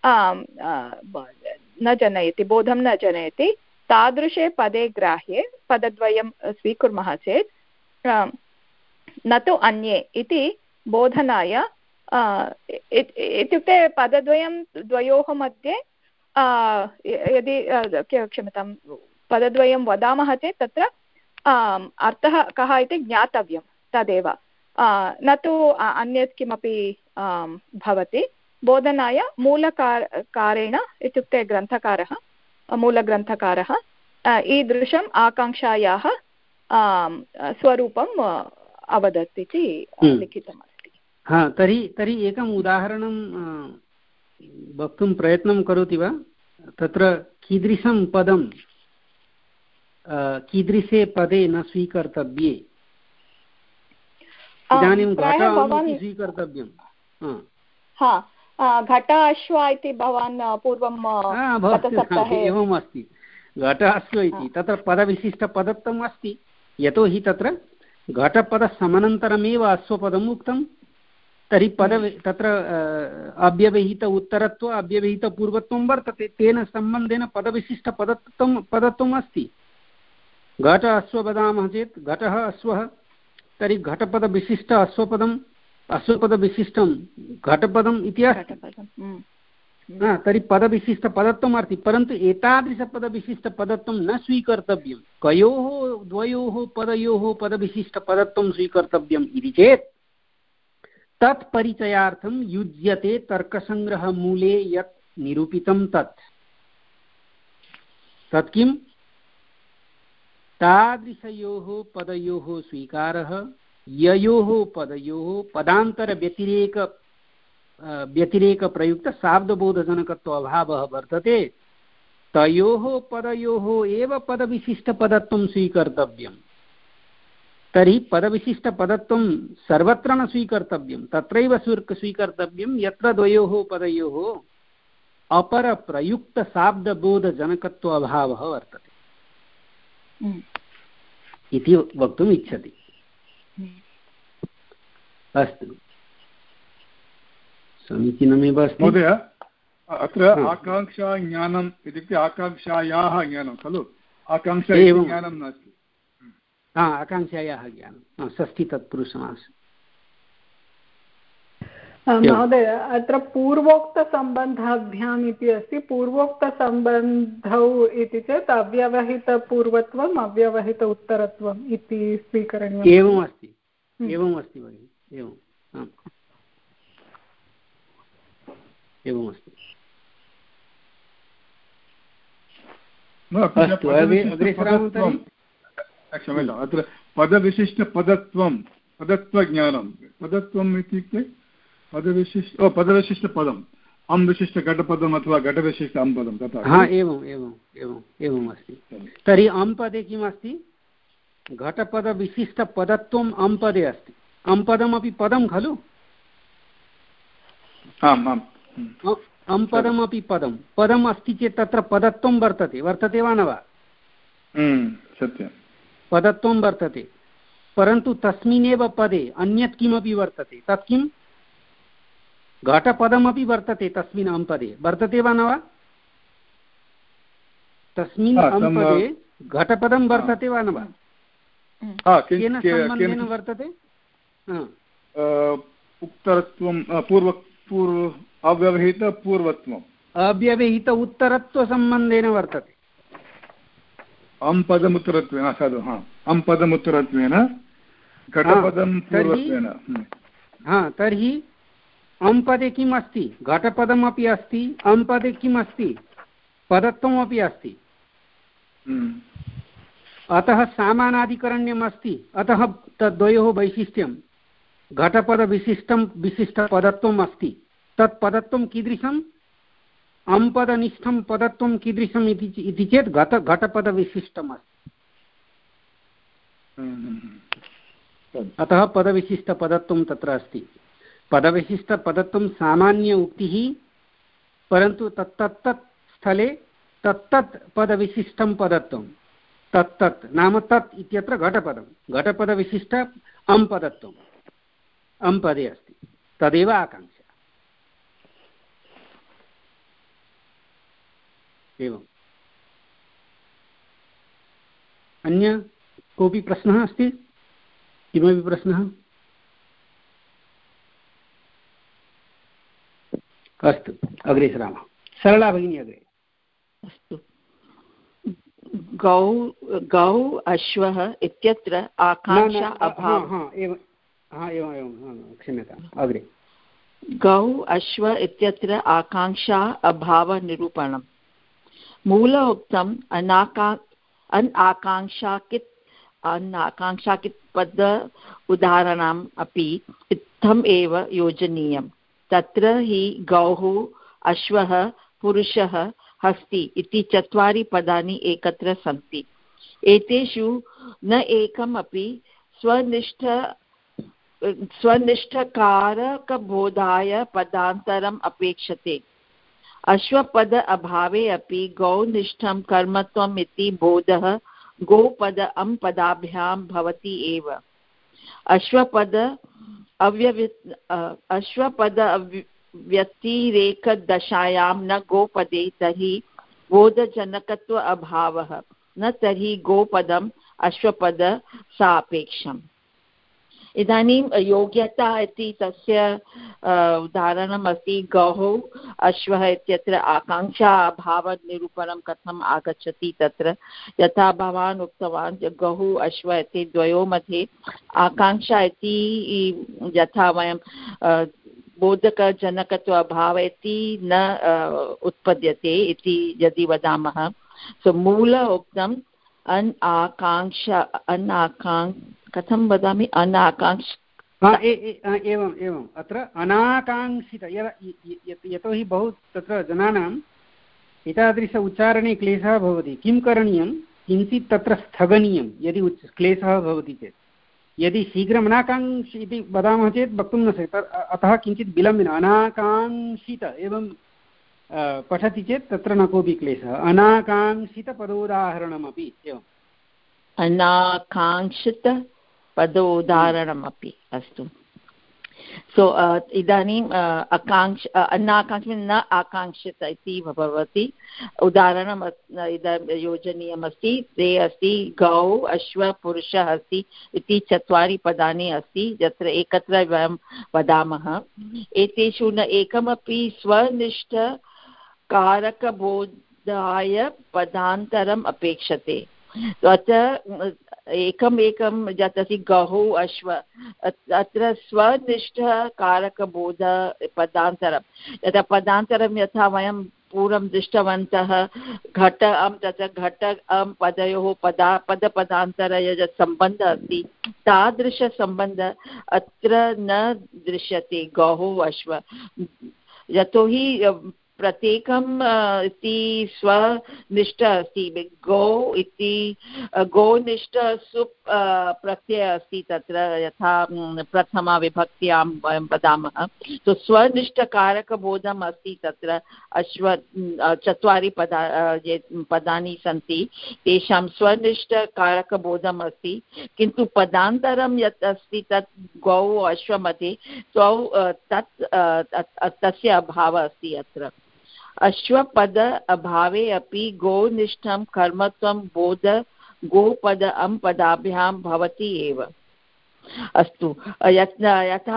S6: न जनयति बोधं न जनयति तादृशे पदे ग्राह्ये पदद्वयं स्वीकुर्मः चेत् न तु अन्ये इति बोधनाय इत्युक्ते पदद्वयं द्वयोः मध्ये यदि क्षम्यतां पदद्वयं वदामः चेत् तत्र अर्थः कः इति ज्ञातव्यं तदेव न तु अन्यत् किमपि भवति बोधनाय मूलकार कारेण इत्युक्ते ग्रन्थकारः मूलग्रन्थकारः ईदृशम् आकाङ्क्षायाः स्वरूपम् अवदत् इति लिखितमस्ति।
S1: हा तर्हि तर्हि एकम् उदाहरणं वक्तुं प्रयत्नं करोति वा तत्र कीदृशं पदं कीदृशे पदे न स्वीकर्तव्ये इदानीं घट इति स्वीकर्तव्यं
S6: घट अश्व इति भवान् पूर्वं
S1: एवम् अस्ति घट अश्व इति तत्र पदविशिष्टपदत्वम् अस्ति यतोहि तत्र घटपदसमनन्तरमेव अश्वपदम् उक्तं तर्हि पद तत्र अव्यवहित उत्तरत्व अव्यवहितपूर्वत्वं वर्तते तेन सम्बन्धेन पदविशिष्टपदत्वं पदत्वम् अस्ति घट अश्व वदामः चेत् घटः अश्वः तर्हि घटपदविशिष्ट अश्वपदम् अश्वपदविशिष्टं घटपदम् इति अस्ति तर्हि पदविशिष्टपदत्वम् अस्ति परन्तु एतादृशपदविशिष्टपदत्वं न स्वीकर्तव्यं कयोः द्वयोः पदयोः पदविशिष्टपदत्वं स्वीकर्तव्यम् इति चेत् तत्परिचयार्थं युज्यते तर्कसङ्ग्रहमूले यत् निरूपितं तत् तत् किं तादृशयोः पदयोः स्वीकारः ययोः पदयोः पदान्तरव्यतिरेक व्यतिरेकप्रयुक्तशाब्दबोधजनकत्व अभावः वर्तते तयोः पदयोः एव पदविशिष्टपदत्वं स्वीकर्तव्यम् तर्हि पदविशिष्टपदत्वं सर्वत्र न स्वीकर्तव्यं तत्रैव स्वीकर्तव्यं यत्र द्वयोः पदयोः अपरप्रयुक्तशाब्दबोधजनकत्व अभावः वर्तते इति वक्तुम् इच्छति। अस्तु समीचीनमेव अस्ति
S4: महोदय अत्र आकाङ्क्षा ज्ञानम् इत्युक्ते आकाङ्क्षायाः ज्ञानं खलु आकाङ्क्षा ज्ञानं नास्ति
S1: हा आकाङ्क्षायाः ज्ञानं षष्ठी तत्पुरुषमास
S3: महोदय अत्र पूर्वोक्तसम्बन्धाभ्याम् इति अस्ति पूर्वोक्तसम्बन्धौ इति चेत् अव्यवहितपूर्वत्वम् अव्यवहित उत्तरत्वम् इति स्वीकरणीयम्
S1: एवम् अस्ति एवम् अस्ति भगिनि एवम् एवमस्ति
S4: क्षम्यताम् अत्र पदविशिष्टपदत्वं पदत्वज्ञानं पदत्वम् इत्युक्ते पदविशिष्ट पदविशिष्टपदम् अं विशिष्टघटपदम् अथवा घटविशिष्ट अं पदं तथा
S1: हा एवम् एवम् एवम् एवम् अस्ति तर्हि अं पदे किम् अस्ति घटपदविशिष्टपदत्वम् अं पदे अस्ति अं पदमपि पदं खलु
S4: आम् आम्
S1: अं पदमपि पदं पदम् अस्ति चेत् तत्र पदत्वं वर्तते वर्तते वा न वा
S4: सत्यं
S1: पदत्वं वर्तते परन्तु तस्मिन्नेव पदे अन्यत् किमपि वर्तते तत् किं घटपदमपि वर्तते तस्मिन् अं पदे वर्तते वा न वा तस्मिन् अं पदे घटपदं वर्तते वा न वा केन सम्बन्धेन वर्तते
S4: उत्तरत्वं पूर्व पूर्व अव्यवहित पूर्वत्वम्
S1: अव्यवहित उत्तरत्वसम्बन्धेन वर्तते
S4: अं पदम् उत्तरत्वेन साधु हा अं पदम् उत्तरत्वेन घटपदं पूर्वत्वेन
S1: हा तर्हि अं पदे किम् अस्ति घटपदमपि अस्ति अं पदे किम् अस्ति पदत्वमपि अस्ति अतः सामानाधिकरण्यम् अस्ति अतः तद्वयोः वैशिष्ट्यं घटपदविशिष्टं विशिष्टपदत्वम् अस्ति तत् पदत्वं कीदृशम् अं पदनिष्ठं पदत्वं कीदृशम् इति चेत् घट घटपदविशिष्टम् अस्ति अतः पदविशिष्टपदत्वं तत्र अस्ति पदविशिष्टपदत्वं सामान्य उक्तिः परन्तु तत्तत् स्थले तत्तत् पदविशिष्टं पदत्वं तत् तत् नाम तत् इत्यत्र घटपदं घटपदविशिष्ट अं पदत्वम् अं पदे अस्ति तदेव आकाङ्क्षा। एवम् अन्य कोऽपि प्रश्नः अस्ति? किमपि प्रश्नः? अस्तु अग्रे सरामः। सरला भगिनी अग्रे।
S5: अस्तु गौ गौ अश्वः इत्यत्र आकाङ्क्षा अभावः।
S1: क्षम्यताम् अग्रे।
S5: गौ अश्व इत्यत्र आकाङ्क्षा अभावनिरूपणं मूल उक्तम् अनाका अन् आकाङ्क्षाकित् अन् आकाङ्क्षाकित् पद उदाहरणम् अपि इत्थम् एव योजनीयम्। तत्र हि गौः अश्वः पुरुषः हस्ति इति चत्वारि पदानि एकत्र सन्ति। एतेषु न एकमपि स्वनिष्ठ स्वनिष्ठकारकबोधाय पदान्तरम् अपेक्षते। अश्वपद अभावे अपि गौनिष्ठं कर्मत्वम् इति बोधः गोपद अं पदाभ्यां भवति एव। अश्वपद अव्यवि अश्वपद व्यतिरेकदशायां न गोपदे तर्हि बोधजनकत्व अभावः न तर्हि गोपदम् अश्वपद सापेक्षम्। इदानीं योग्यता इति तस्य उदाहरणम् अस्ति। गौः अश्वः इत्यत्र आकाङ्क्षा अभावनिरूपणं कथम् आगच्छति तत्र यथा भवान् उक्तवान् गौः अश्वः इति द्वयोः मध्ये आकाङ्क्षा इति यथा वयं बोधकजनकत्व अभावः इति न उत्पद्यते इति यदि वदामः सो मूल उक्तम् अन् आकाङ्क्षा अन् आकाङ् कथं वदामि अनाकाङ्क्ष
S1: एवम् एवम् अत्र अनाकाङ्क्षित यतोहि बहु तत्र जनानाम् एतादृश उच्चारणे क्लेशः भवति। किं करणीयं किञ्चित् तत्र स्थगनीयं यदि क्लेशः भवति चेत्। यदि शीघ्रम् अनाकाङ्क्षि इति वदामः चेत् वक्तुं न शक्यते। अतः किञ्चित् विलम्बेन अनाकाङ्क्षित एवं पठति चेत् तत्र न कोऽपि क्लेशः। अनाकाङ्क्षितपदोदाहरणमपि एवम्
S5: अनाकाङ्क्षित पदोदाहरणमपि अस्तु। सो इदानीम् आकाङ्क्ष अनाकाङ्क्ष न आकाङ्क्षित इति भवति। उदाहरणम् इदानीं योजनीयमस्ति। ते अस्ति गौ अश्व पुरुषः अस्ति इति चत्वारि पदानि अस्ति यत्र एकत्र वयं वदामः। एतेषु न एकमपि स्वनिष्ठ कारकबोधाय पदान्तरम् अपेक्षते। अत्र एकम् एकं यत् अस्ति गौः अश्व अत्र स्वनिष्ठकारकबोध पदान्तरं यथा पदान्तरं यथा वयं पूर्वं दृष्टवन्तः घट अं तत्र घट अं पदयोः पदा पदपदान्तर यत् सम्बन्धः अस्ति तादृशसम्बन्धः अत्र न दृश्यते गौः अश्व। यतोहि प्रत्येकम् इति स्वनिष्ठ अस्ति। गौ इति गोनिष्ठ सुप् प्रत्ययः अस्ति तत्र यथा प्रथमा विभक्त्यां वयं वदामः। तो स्वनिष्ठकारकबोधम् अस्ति तत्र अश्व चत्वारि पदा ये पदानि सन्ति तेषां स्वनिष्ठकारकबोधम् अस्ति। किन्तु पदान्तरं यत् अस्ति तत् गौ अश्वमध्ये द्वौ तत् तस्य अभावः अस्ति अत्र। अश्वपद अभावे अपि गोनिष्ठं कर्मत्वं बोध गोपद अं पदाभ्यां भवति एव। अस्तु यथा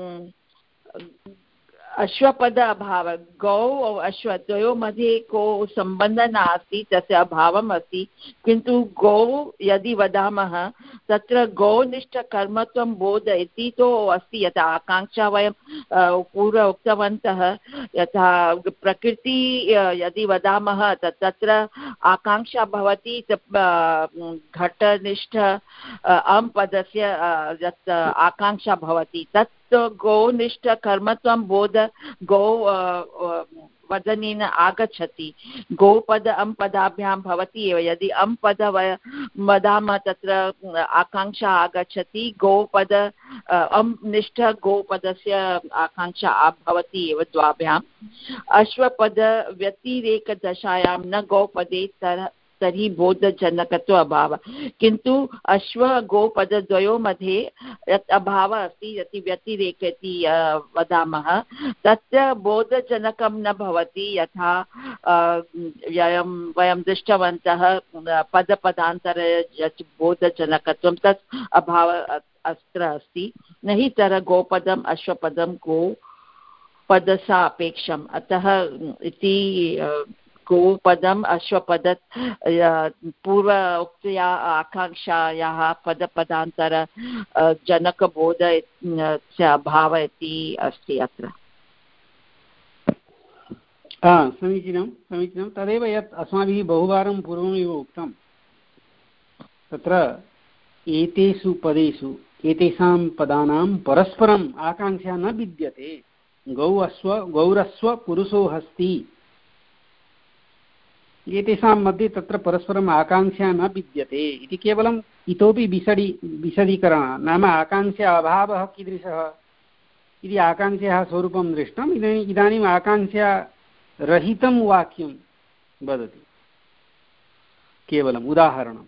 S5: अश्वपद अभावः गौ अश्व द्वयोः मध्ये को सम्बन्धः नास्ति तस्य अभावम् अस्ति। किन्तु गौ यदि वदामः तत्र गौनिष्ठकर्मत्वं बोध इति तु अस्ति। यथा आकाङ्क्षा वयं पूर्व उक्तवन्तः यथा प्रकृति यदि वदामः तत्र आकाङ्क्षा भवति घटनिष्ठ अं पदस्य यत् आकाङ्क्षा भवति तत् गोनिष्ठ कर्मत्वं बोध गौ वदनेन आगच्छति। गोपद अं पदाभ्यां भवति एव। यदि अं पद वदामः तत्र आकाङ्क्षा आगच्छति। गोपद अं निष्ठ गोपदस्य आकाङ्क्षा भवति एव द्वाभ्याम्। अश्वपद व्यतिरेकदशायां न गोपदे तर तर्हि बोधजनकत्व अभावः। किन्तु अश्व गोपदद्वयोः मध्ये यत् अभावः अस्ति यदि व्यतिरेक इति वदामः तत्र बोधजनकं न भवति। यथा वयं वयं दृष्टवन्तः पदपदान्तर यत् बोधजनकत्वं तत् अभावः अत्र अस्ति। न हि तर गोपदम् अश्वपदं गो पदसापेक्षम्। अतः इति गोपदम् अश्वपद पूर्व उक्तया आकाङ्क्षायाः पदपदान्तर जनकबोधस्य अभावः इति अस्ति अत्र।
S1: समीचीनं समीचीनं तदेव यत् अस्माभिः बहुवारं पूर्वमेव उक्तं। तत्र एतेषु पदेषु एतेषां पदानां परस्परम् आकाङ्क्षा न विद्यते। गौ अश्व गौरस्व पुरुषो हस्ति एतेषां मध्ये तत्र परस्परम् आकाङ्क्षा न विद्यते इति केवलम् इतोपि विशदि विशदीकरणं। नाम आकाङ्क्षा अभावः कीदृशः इति आकाङ्क्षायाः स्वरूपं दृष्टम्। इदानीम् इदानीम् आकाङ्क्षा रहितं वाक्यं वदति, केवलम् उदाहरणं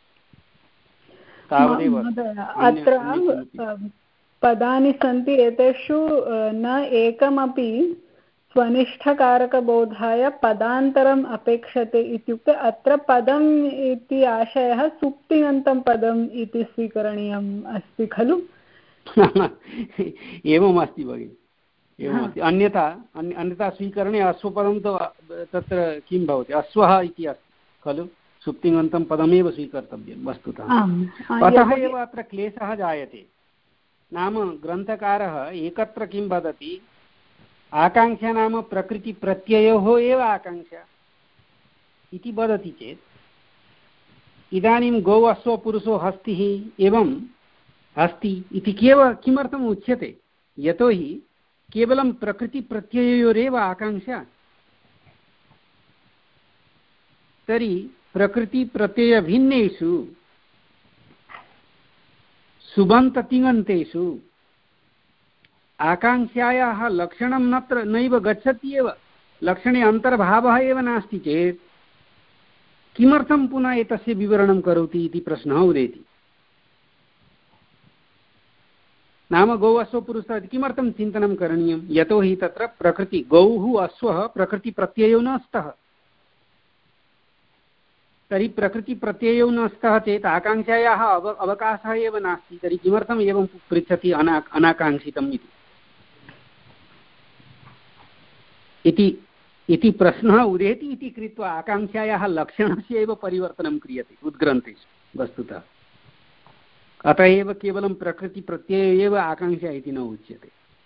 S1: तावदेव।
S3: अत्र पदानि सन्ति, एतेषु न एकमपि स्वनिष्ठकारकबोधाय पदान्तरम् अपेक्षते इत्युक्ते अत्र पदम् इति आशयः सुप्तिङन्तं पदम् इति स्वीकरणीयम् अस्ति खलु?
S1: एवम् अस्ति भगिनि, एवमस्ति। अन्यथा अन्यथा स्वीकरणे अश्वपदं तु तत्र किं भवति, अश्वः इति अस्ति खलु, सुप्तिङन्तं पदमेव स्वीकर्तव्यं वस्तुतः। अतः एव अत्र क्लेशः जायते। नाम ग्रन्थकारः एकत्र किं वदति, आकाङ्क्षा नाम प्रकृतिप्रत्ययोः एव आकाङ्क्षा इति वदति चेत् इदानीं गौ अश्व पुरुषो हस्तिः एवम् अस्ति इति केवल किमर्थम् उच्यते, यतोहि केवलं प्रकृतिप्रत्ययोरेव आकाङ्क्षा। तर्हि प्रकृतिप्रत्ययभिन्नेषु सुबन्ततिङन्तेषु आकाङ्क्षायाः लक्षणं नत्र नैव गच्छति एव। लक्षणे अन्तर्भावः एव नास्ति चेत् किमर्थं पुनः एतस्य विवरणं करोति इति प्रश्नः उदेति। नाम गौ अश्व पुरुषः इति किमर्थं चिन्तनं करणीयं, यतोहि तत्र प्रकृति गौः अश्वः प्रकृतिप्रत्ययो न स्तः। तर्हि प्रकृतिप्रत्ययो न स्तः चेत् आकाङ्क्षायाः अव अवकाशः एव नास्ति। तर्हि किमर्थम् एवं पृच्छति अना अनाकाङ्क्षितम् इति इति इति प्रश्नः उदेति इति कृत्वा आकाङ्क्षायाः लक्षणस्य एव परिवर्तनं क्रियते उद्ग्रन्थेषु वस्तुतः। अतः एव केवलं प्रकृतिप्रत्ययो एव आकाङ्क्षा इति न उच्यते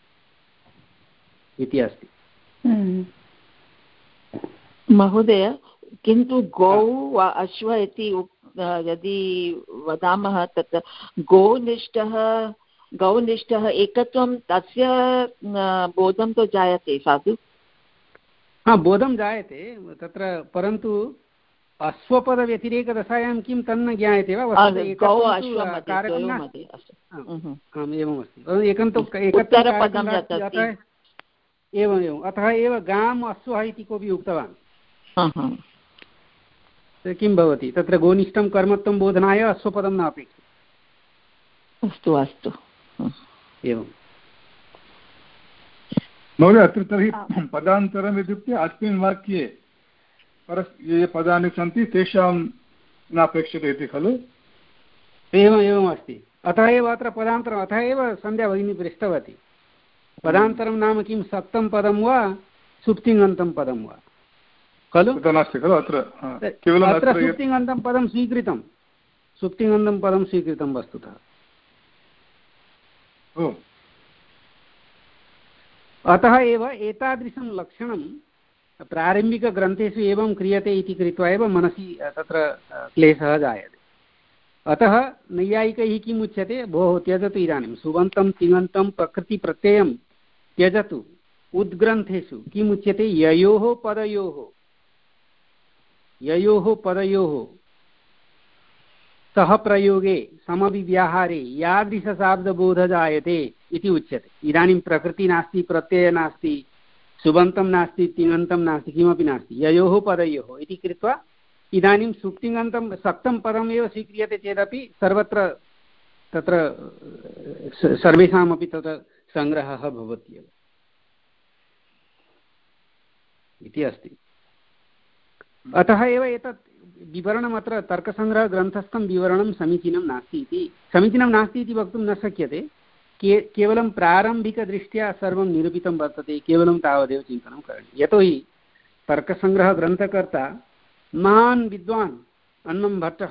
S1: इति अस्ति।
S5: महोदय, किन्तु गौ अश्व इति यदि वदामः तत् गोनिष्ठः गौनिष्ठः एकत्वं तस्य बोधं तु जायते साधु।
S1: हा, बोधं जायते तत्र, परन्तु अश्वपदव्यतिरेकदशायां किं तन्न ज्ञायते वा? एवमस्ति, एकं तु एवमेवम्। अतः एव गाम् अश्वः इति कोऽपि उक्तवान्। किं भवति तत्र गोनिष्ठं कर्मत्वं बोधनाय अश्वपदं न अपेक्षते।
S5: अस्तु अस्तु,
S1: एवं
S4: महोदय। अत्र तर्हि पदान्तरम् इत्युक्ते अस्मिन् वाक्ये परस् ये पदानि सन्ति तेषां नापेक्षते इति खलु?
S1: एवम् एवम् अस्ति। अतः एव अत्र पदान्तरम्, अतः एव सन्ध्या भगिनी पृष्टवती, पदान्तरं नाम किं, सक्तं पदं वा सुप्तिङन्तं पदं वा खलु?
S4: नास्ति खलु अत्र
S1: अत्र सुप्तिङन्तं पदं स्वीकृतं, सुप्तिङन्तं पदं स्वीकृतं वस्तुतः। अतः एव एतादृशं लक्षणं प्रारम्भिकग्रन्थेषु एवं क्रियते इति कृत्वा एव मनसि तत्र क्लेशः जायते। अतः नैयायिकैः किम् उच्यते, भोः त्यजतु इदानीं सुबन्तं तिङन्तं प्रकृतिप्रत्ययं त्यजतु। उद्ग्रन्थेषु किम् उच्यते, ययोः पदयोः ययोः पदयोः सह प्रयोगे समविव्याहारे यादृशशाब्दबोध जायते इति उच्यते। इदानीं प्रकृति नास्ति, प्रत्यय नास्ति, सुबन्तं नास्ति, तिङन्तं नास्ति, किमपि नास्ति, ययोः पदयोः इति कृत्वा इदानीं सुप्तिङन्तं सक्तं पदमेव स्वीक्रियते चेदपि सर्वत्र तत्र सर्वेषामपि तत्र सङ्ग्रहः भवत्येव इति अस्ति। अतः एव एतत् विवरणम् अत्र तर्कसङ्ग्रहग्रन्थस्थं विवरणं समीचीनं नास्ति इति समीचीनं नास्ति इति वक्तुं न शक्यते। के केवलं प्रारम्भिकदृष्ट्या सर्वं निरूपितं वर्तते, केवलं तावदेव चिन्तनं करणीयं। यतोहि तर्कसङ्ग्रहग्रन्थकर्ता महान् विद्वान् अन्नं भट्टः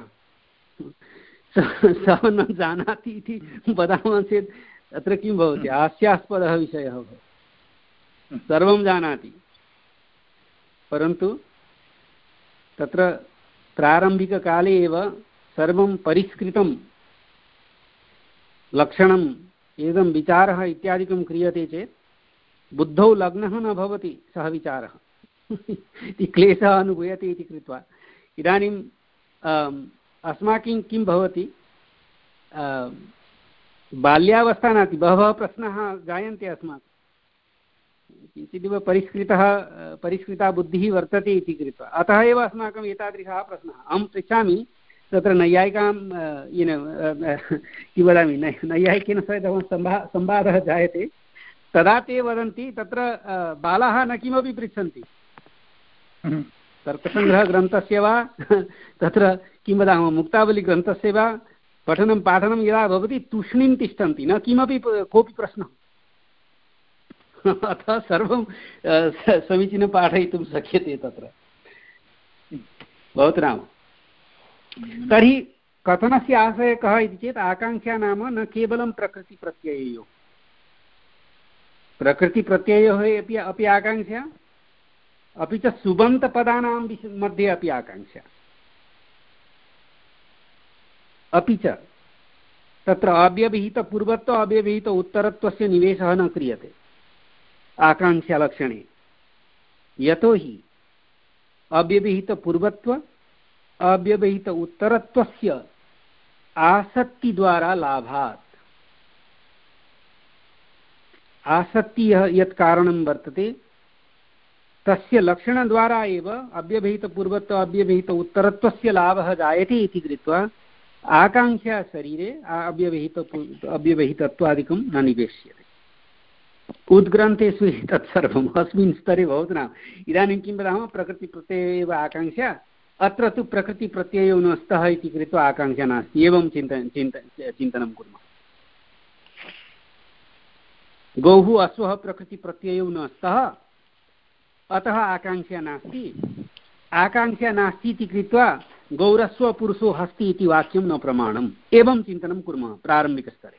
S1: सः न जानाति इति वदामः चेत् अत्र किं भवति, हास्यास्पदः विषयः भवति। सर्वं जानाति परन्तु तत्र प्रारम्भिककाले एव सर्वं परिष्कृतं लक्षणम् एवं विचारः इत्यादिकं क्रियते चेत् बुद्धौ लग्नः न भवति सः विचारः इति क्लेशः अनुभूयते इति कृत्वा इदानीम् अस्माकं किं भवति, बाल्यावस्थानाति बहवः प्रश्नाः जायन्ते अस्माकं, किञ्चिदिव परिष्कृतः परिष्कृता बुद्धिः वर्तते इति कृत्वा अतः एव अस्माकम् एतादृशाः प्रश्नाः। अहं पृच्छामि तत्र नैयायिकां येन किं वदामि नैयायिकेन सह सम्भा संवादः जायते तदा ते वदन्ति तत्र बालाः न किमपि पृच्छन्ति, तर्कसङ्ग्रहग्रन्थस्य वा तत्र किं वदामः मुक्तावलीग्रन्थस्य वा पठनं पाठनं यदा भवति तूष्णीं तिष्ठन्ति, न किमपि कोऽपि प्रश्नः। अतः सर्वं समीचीनं पाठयितुं शक्यते तत्र भवतु नाम। तर्हि कथनस्य आशयः कः इति चेत् आकाङ्क्षा नाम न केवलं प्रकृतिप्रत्यययोः, प्रकृतिप्रत्यययोः अपि अपि आकाङ्क्षा अपि च सुबन्तपदानां मध्ये अपि आकाङ्क्षा, अपि च तत्र अव्यवहितपूर्वत्व अव्यवहित उत्तरत्वस्य निवेशः न क्रियते आकाङ्क्षालक्षणे। यतोहि अव्यवहितपूर्वत्व अव्यवहित उत्तरत्वस्य आसक्तिद्वारा लाभात्, आसक्तिः यत् कारणं वर्तते तस्य लक्षणद्वारा एव अव्यवहितपूर्वत्व अव्यवहित उत्तरत्वस्य लाभः जायते इति कृत्वा आकाङ्क्षा शरीरे अव्यवहित अव्यवहितत्वादिकं न निवेश्यते। उद्ग्रन्थेषु तत्सर्वम् अस्मिन् स्तरे भवतु नाम। इदानीं किं वदामः, प्रकृतिप्रत्ययो एव आकाङ्क्षा, अत्र तु प्रकृतिप्रत्ययो न स्तः इति कृत्वा आकाङ्क्षा नास्ति, एवं चिन्तन चिन्त चिन्तनं कुर्मः। गौः अश्वः प्रकृतिप्रत्ययो न स्तः अतः आकाङ्क्षा नास्ति, आकाङ्क्षा नास्ति इति कृत्वा गौरस्व पुरुषो हस्ति इति वाक्यं न प्रमाणम्, एवं चिन्तनं कुर्मः प्रारम्भिकस्तरे।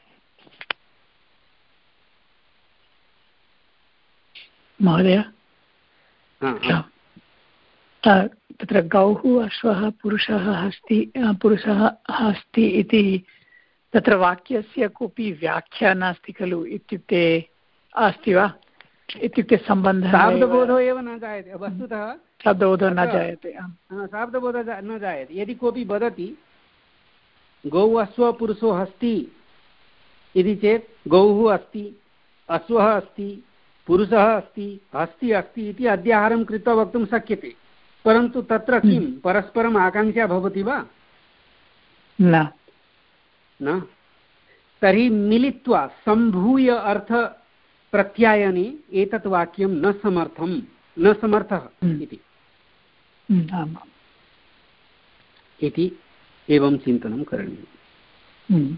S7: महोदय तत्र गौः अश्वः पुरुषः हस्ति पुरुषः हस्ति इति तत्र वाक्यस्य कोऽपि व्याख्या नास्ति खलु, इत्युक्ते अस्ति वा, इत्युक्ते सम्बन्धः
S1: शाब्दबोधो एव न जायते, वस्तुतः
S7: शाब्दबोधः न जायते,
S1: शाब्दबोधः न जायते। यदि कोऽपि वदति गौः अश्वः पुरुषो हस्ति इति चेत् गौः अस्ति, अश्वः अस्ति, पुरुषः अस्ति, हस्ति अस्ति इति अध्याहारं कृत्वा वक्तुं शक्यते, परन्तु तत्र किं परस्परम् आकाङ्क्षा भवति वा?
S7: न
S1: न। तर्हि मिलित्वा सम्भूय अर्थप्रत्यायने एतत् वाक्यं न समर्थं न समर्थः इति इति एवं चिन्तनं करणीयम्।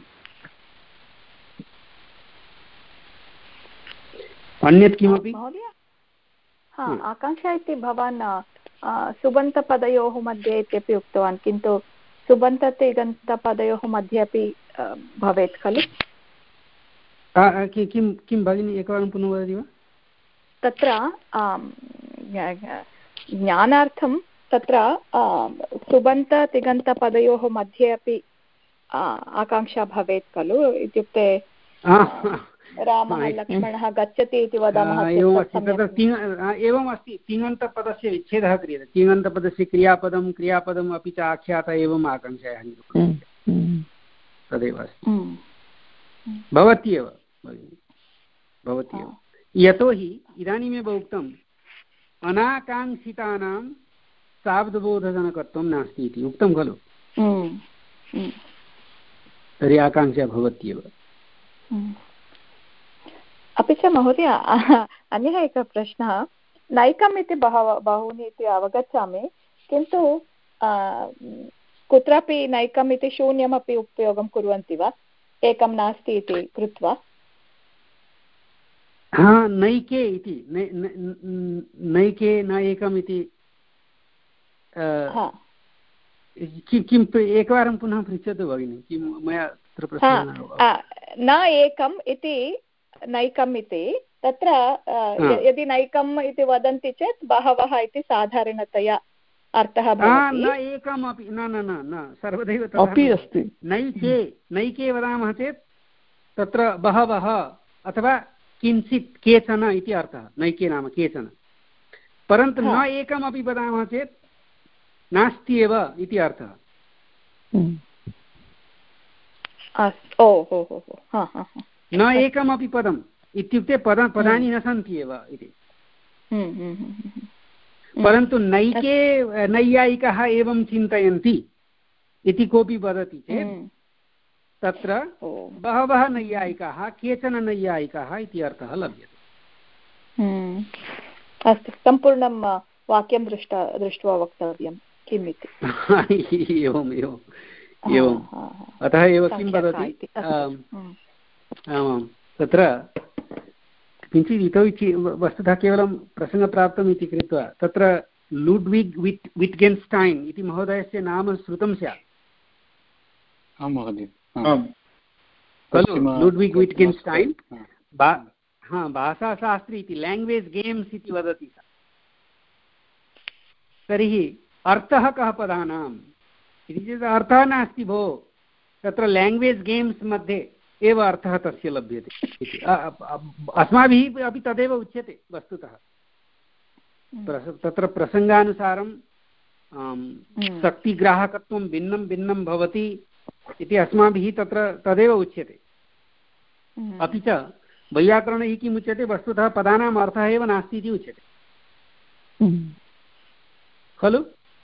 S1: अन्यत् किमपि?
S6: आकाङ्क्षा इति भवान् सुबन्तपदयोः मध्ये इत्यपि उक्तवान्, किन्तु सुबन्ततिगन्तपदयोः मध्ये अपि भवेत् खलु?
S1: किं किं भगिनि एकवारं पुनः वदति वा?
S6: तत्र ज्ञानार्थं तत्र सुबन्ततिगन्तपदयोः मध्ये अपि आकाङ्क्षा भवेत् खलु, इत्युक्ते रामः लक्ष्मणः गच्छति इति वदामः।
S1: एवम् अस्ति, तिङन्तपदस्य विच्छेदः क्रियते, तिङन्तपदस्य क्रियापदं क्रियापदम् अपि च आख्यात एवम् आकाङ्क्षायाः निरूपणं तदेव अस्ति। भवत्येव भवत्येव यतोहि इदानीमेव उक्तम् अनाकाङ्क्षितानां शाब्दबोधजनकत्वं नास्ति इति उक्तं खलु, तर्हि आकाङ्क्षा भवत्येव।
S6: अपि च महोदय अन्यः एकः प्रश्नः, नैकम् इति बहवः बहूनि इति अवगच्छामि, किन्तु कुत्रापि नैकम् इति शून्यमपि उपयोगं कुर्वन्ति वा, एकं नास्ति इति कृत्वा?
S1: हा, नैके इति नैके न एकम् इति किं किम् एकवारं पुनः पृच्छतु भगिनि, किं मया तत्र प्रश्नः
S6: न एकम् इति नैकम् इति तत्र यदि नैकम् इति वदन्ति चेत् बहवः इति साधारणतया अर्थः भवति।
S1: न एकमपि न न न न सर्वदैव
S2: अपि अस्ति।
S1: नैके नैके वदामः चेत् तत्र बहवः अथवा किञ्चित् केचन इति अर्थः, नैके नाम केचन। परन्तु न एकमपि वदामः चेत् नास्ति एव इति अर्थः। न एकमपि पदम् इत्युक्ते पद पदानि न सन्ति एव इति। परन्तु नैके नैयायिकाः एवं चिन्तयन्ति इति कोऽपि वदति चेत् तत्र बहवः नैयायिकाः, केचन नैयायिकाः इति अर्थः लभ्यते।
S6: अस्तु, सम्पूर्णं वाक्यं दृष्टा दृष्ट्वा वक्तव्यं किम् इति।
S1: एवम् एवम् एवम् अतः एव किं वदति, आमां तत्र किञ्चित् इतोपि वस्तुतः केवलं प्रसङ्गप्राप्तम् इति कृत्वा तत्र लुड्विग् विट् विट्गेन्स्टैन् इति महोदयस्य नाम श्रुतं स्यात्।
S8: आं महोदय,
S1: खलु, लुड्विग् विट्गेन्स्टैन् हा भाषाशास्त्री इति, लेङ्ग्वेज् गेम्स् इति वदति सा। तर्हि अर्थः कः पदानाम् इति चेत् अर्थः नास्ति भो, तत्र लेङ्ग्वेज् गेम्स् मध्ये एव अर्थः तस्य लभ्यते इति अस्माभिः अपि तदेव उच्यते वस्तुतः। तत्र प्रसङ्गानुसारं शक्तिग्राहकत्वं भिन्नं भिन्नं भवति इति अस्माभिः तत्र तदेव उच्यते। अपि च वैयाकरणैः किम् उच्यते, वस्तुतः पदानाम् अर्थः एव नास्ति इति उच्यते खलु।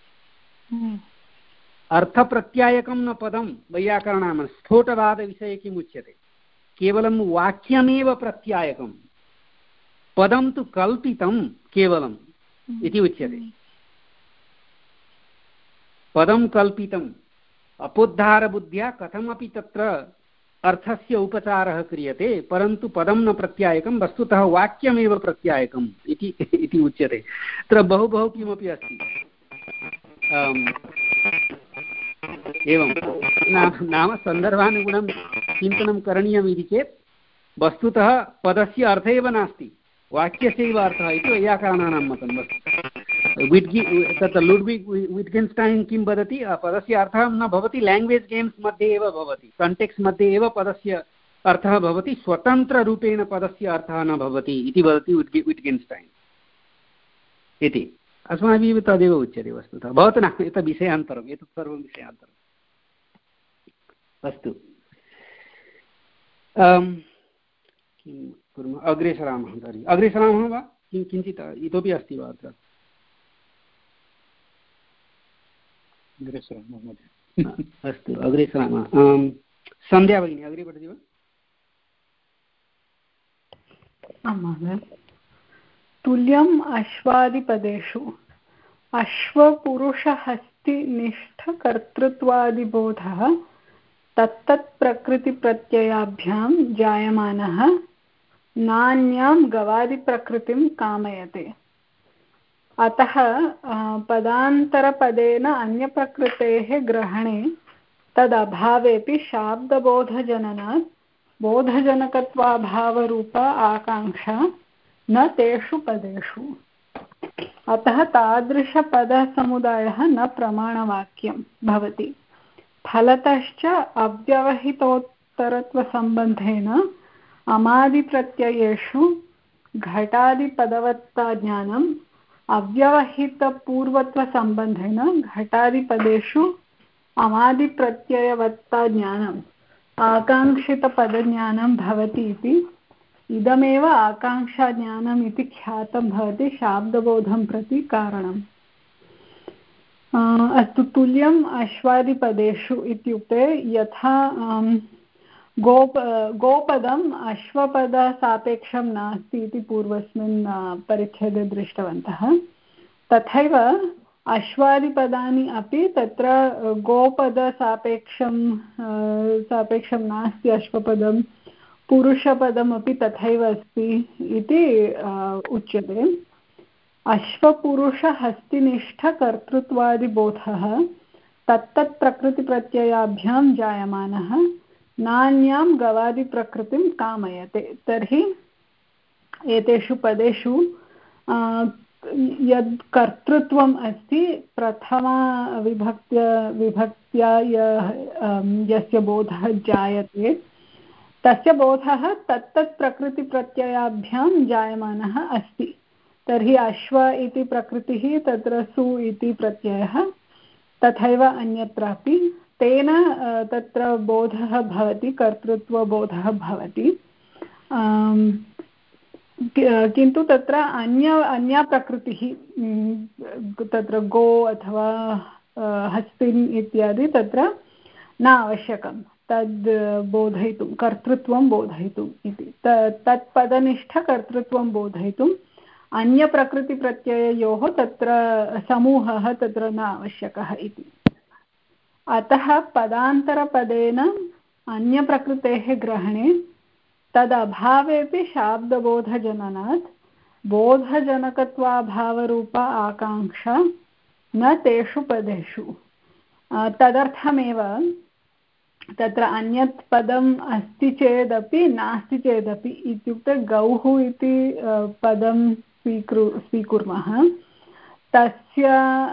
S1: अर्थप्रत्यायकं न पदं वैयाकरणां स्फोटवादविषये किम् उच्यते, केवलं वाक्यमेव प्रत्यायकं, पदं तु कल्पितं केवलम् इति उच्यते। पदं कल्पितम् अपोद्धारबुद्ध्या कथमपि तत्र अर्थस्य उपचारः क्रियते, परन्तु पदं न प्रत्यायकं, वस्तुतः वाक्यमेव प्रत्यायकम् इति इति उच्यते। तत्र बहु बहु किमपि अस्ति। एवं नाम सन्दर्भानुगुणं चिन्तनं करणीयम् इति चेत् वस्तुतः पदस्य अर्थः एव नास्ति, वाक्यस्यैव अर्थः इति वैयाकरणानां मतं। विट्गि तत्र लुड्विग् विट्गेन्स्टैन् किं वदति, पदस्य अर्थः न भवति, लेङ्ग्वेज् गेम्स् मध्ये एव भवति, काण्टेक्स्ट् मध्ये एव पदस्य अर्थः भवति, स्वतन्त्ररूपेण पदस्य अर्थः न भवति इति वदति विट्गेन्स्टैन् इति। अस्माभिः तदेव उच्यते वस्तुतः। भवतु न, एतत् विषयान्तरम्, एतत् सर्वं विषयान्तरम्। अस्तु, किं कुर्मः, अग्रे सरामः। तर्हि अग्रे सरामः वा, किं किञ्चित् इतोपि अस्ति वा अत्र? अस्तु, अग्रे सरामः। सन्ध्या भगिनी अग्रे पठति वा?
S3: आं महोदय। तुल्यम् अश्वादिपदेषु अश्वपुरुषहस्तिनिष्ठकर्तृत्वादिबोधः तत्तत्प्रकृतिप्रत्ययाभ्यां जायमानः नान्यां गवादिप्रकृतिं कामयते। अतः पदान्तरपदेन अन्यप्रकृतेः ग्रहणे तदभावेपि शाब्दबोधजननात् बोधजनकत्वाभावरूपा आकाङ्क्षा न तेषु पदेषु। अतः तादृशपदसमुदायः न प्रमाणवाक्यं भवति। फलतश्च अव्यवहितोत्तरत्वसम्बन्धेन अमादिप्रत्ययेषु घटादिपदवत्ताज्ञानम् अव्यवहितपूर्वत्वसम्बन्धेन घटादिपदेषु अमादिप्रत्ययवत्ताज्ञानम् आकाङ्क्षितपदज्ञानं भवति इति इदमेव आकाङ्क्षाज्ञानम् इति ख्यातं भवति शाब्दबोधं प्रति कारणम्। अस्तु तुल्यम् अश्वादिपदेषु इत्युक्ते यथा गोप गोपदम् अश्वपदसापेक्षं नास्ति इति पूर्वस्मिन् परिच्छेदे दृष्टवन्तः तथैव अश्वादिपदानि अपि तत्र गोपदसापेक्षं सापेक्षं नास्ति अश्वपदं पुरुषपदमपि तथैव अस्ति इति उच्यते अश्वपुरुषहस्तिनिष्ठकर्तृत्वादिबोधः तत्तत् प्रकृतिप्रत्ययाभ्यां जायमानः नान्यां गवादिप्रकृतिं कामयते तर्हि एतेषु पदेषु यद् कर्तृत्वम् अस्ति प्रथमा विभक्त्या विभक्त्या यस्य बोधः जायते तस्य बोधः तत्तत् प्रकृतिप्रत्ययाभ्यां जायमानः अस्ति तर्हि अश्व इति प्रकृतिः तत्र सु इति प्रत्ययः तथैव अन्यत्रापि तेन तत्र बोधः भवति कर्तृत्वबोधः भवति किन्तु तत्र अन्य अन्या प्रकृतिः तत्र गो अथवा हस्तिन् इत्यादि तत्र न आवश्यकं तद् बोधयितुं कर्तृत्वं बोधयितुम् इति तत्पदनिष्ठकर्तृत्वं बोधयितुम् अन्यप्रकृतिप्रत्यययोः तत्र समूहः तत्र न आवश्यकः इति अतः पदान्तरपदेन अन्यप्रकृतेः ग्रहणे तदभावेपि शाब्दबोधजननात् बोधजनकत्वाभावरूपा आकाङ्क्षा न तेषु पदेषु तदर्थमेव तत्र अन्यत् पदम् अस्ति चेदपि नास्ति चेदपि इत्युक्ते गौः इति पदं स्वीकृ स्वीकुर्मः तस्य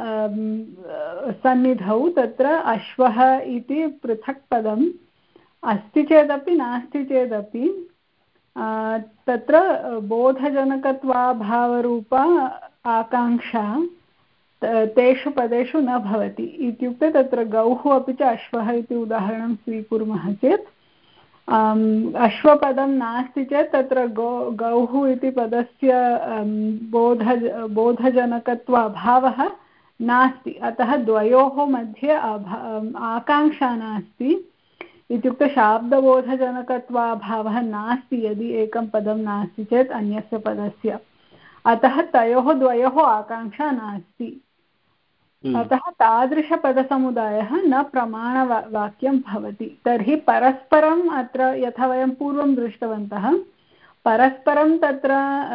S3: सन्निधौ तत्र अश्वः इति पृथक् पदम् अस्ति चेदपि नास्ति चेदपि तत्र बोधजनकत्वाभावरूपा आकाङ्क्षा तेषु पदेषु न भवति इत्युक्ते तत्र गौः अपि च अश्वः इति उदाहरणं स्वीकुर्मः चेत् अश्वपदं नास्ति चेत् तत्र गौ गौः इति पदस्य बोध बोधजनकत्वाभावः नास्ति अतः द्वयोः मध्ये आकाङ्क्षा नास्ति इत्युक्ते शाब्दबोधजनकत्वाभावः नास्ति यदि एकं पदं नास्ति चेत् अन्यस्य पदस्य अतः तयोः द्वयोः आकाङ्क्षा नास्ति अतः तादृशपदसमुदायः न प्रमाणवाक्यं भवति तर्हि परस्परम् अत्र यथा वयं पूर्वं दृष्टवन्तः परस्परं तत्र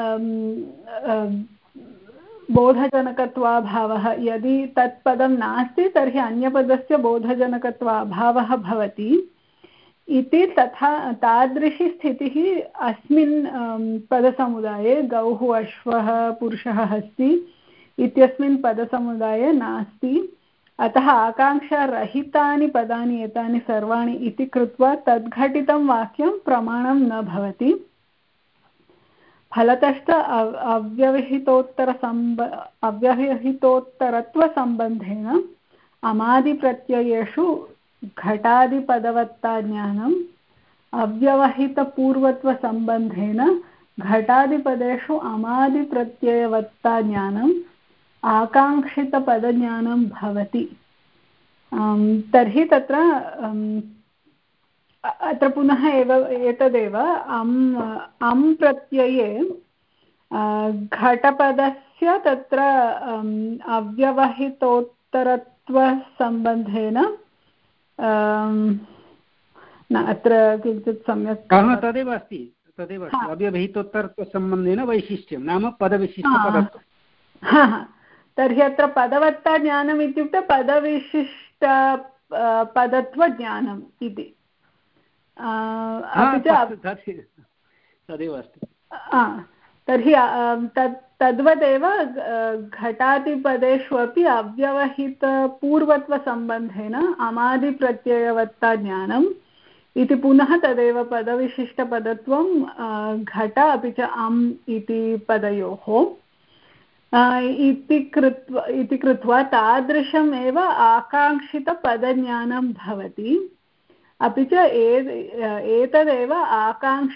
S3: बोधजनकत्वाभावः यदि तत्पदं नास्ति तर्हि अन्यपदस्य बोधजनकत्वाभावः भवति इति तथा तादृशी स्थितिः अस्मिन् पदसमुदाये गौः अश्वः पुरुषः हस्ति इत्यस्मिन् पदसमुदाये नास्ति अतः आकाङ्क्षारहितानि पदानि एतानि सर्वाणि इति कृत्वा तद्घटितं वाक्यं प्रमाणं न भवति फलतश्च अव्यवहितोत्तरसम्ब अव्यवहितोत्तरत्वसम्बन्धेन अमादिप्रत्ययेषु घटादिपदवत्ताज्ञानम् अव्यवहितपूर्वत्वसम्बन्धेन घटादिपदेषु अमादिप्रत्ययवत्ताज्ञानम् आकाङ्क्षितपदज्ञानं भवति तर्हि तत्र अत्र पुनः एव एतदेव अम् अम् प्रत्यये घटपदस्य तत्र अव्यवहितोत्तरत्वसम्बन्धेन न अत्र किञ्चित् सम्यक्
S1: तदेव अस्ति तदेव अस्ति अव्यवहितोत्तरत्वसम्बन्धेन वैशिष्ट्यं नाम पदविशिष्टपदत्वं
S3: हा हा तर्हि अत्र पदवत्ताज्ञानम् इत्युक्ते पदविशिष्ट पदत्वज्ञानम् इति अपि च
S1: तदेव अस्ति
S3: तर्हि तद् तद्वदेव घटादिपदेषु अपि अव्यवहितपूर्वत्वसम्बन्धेन अमादिप्रत्ययवत्ताज्ञानम् इति पुनः तदेव पदविशिष्टपदत्वं घट अपि च अम् इति पदयोः इति कृत्वा इति कृत्वा तादृशमेव आकाङ्क्षितपदज्ञानं भवति अपि च एतदेव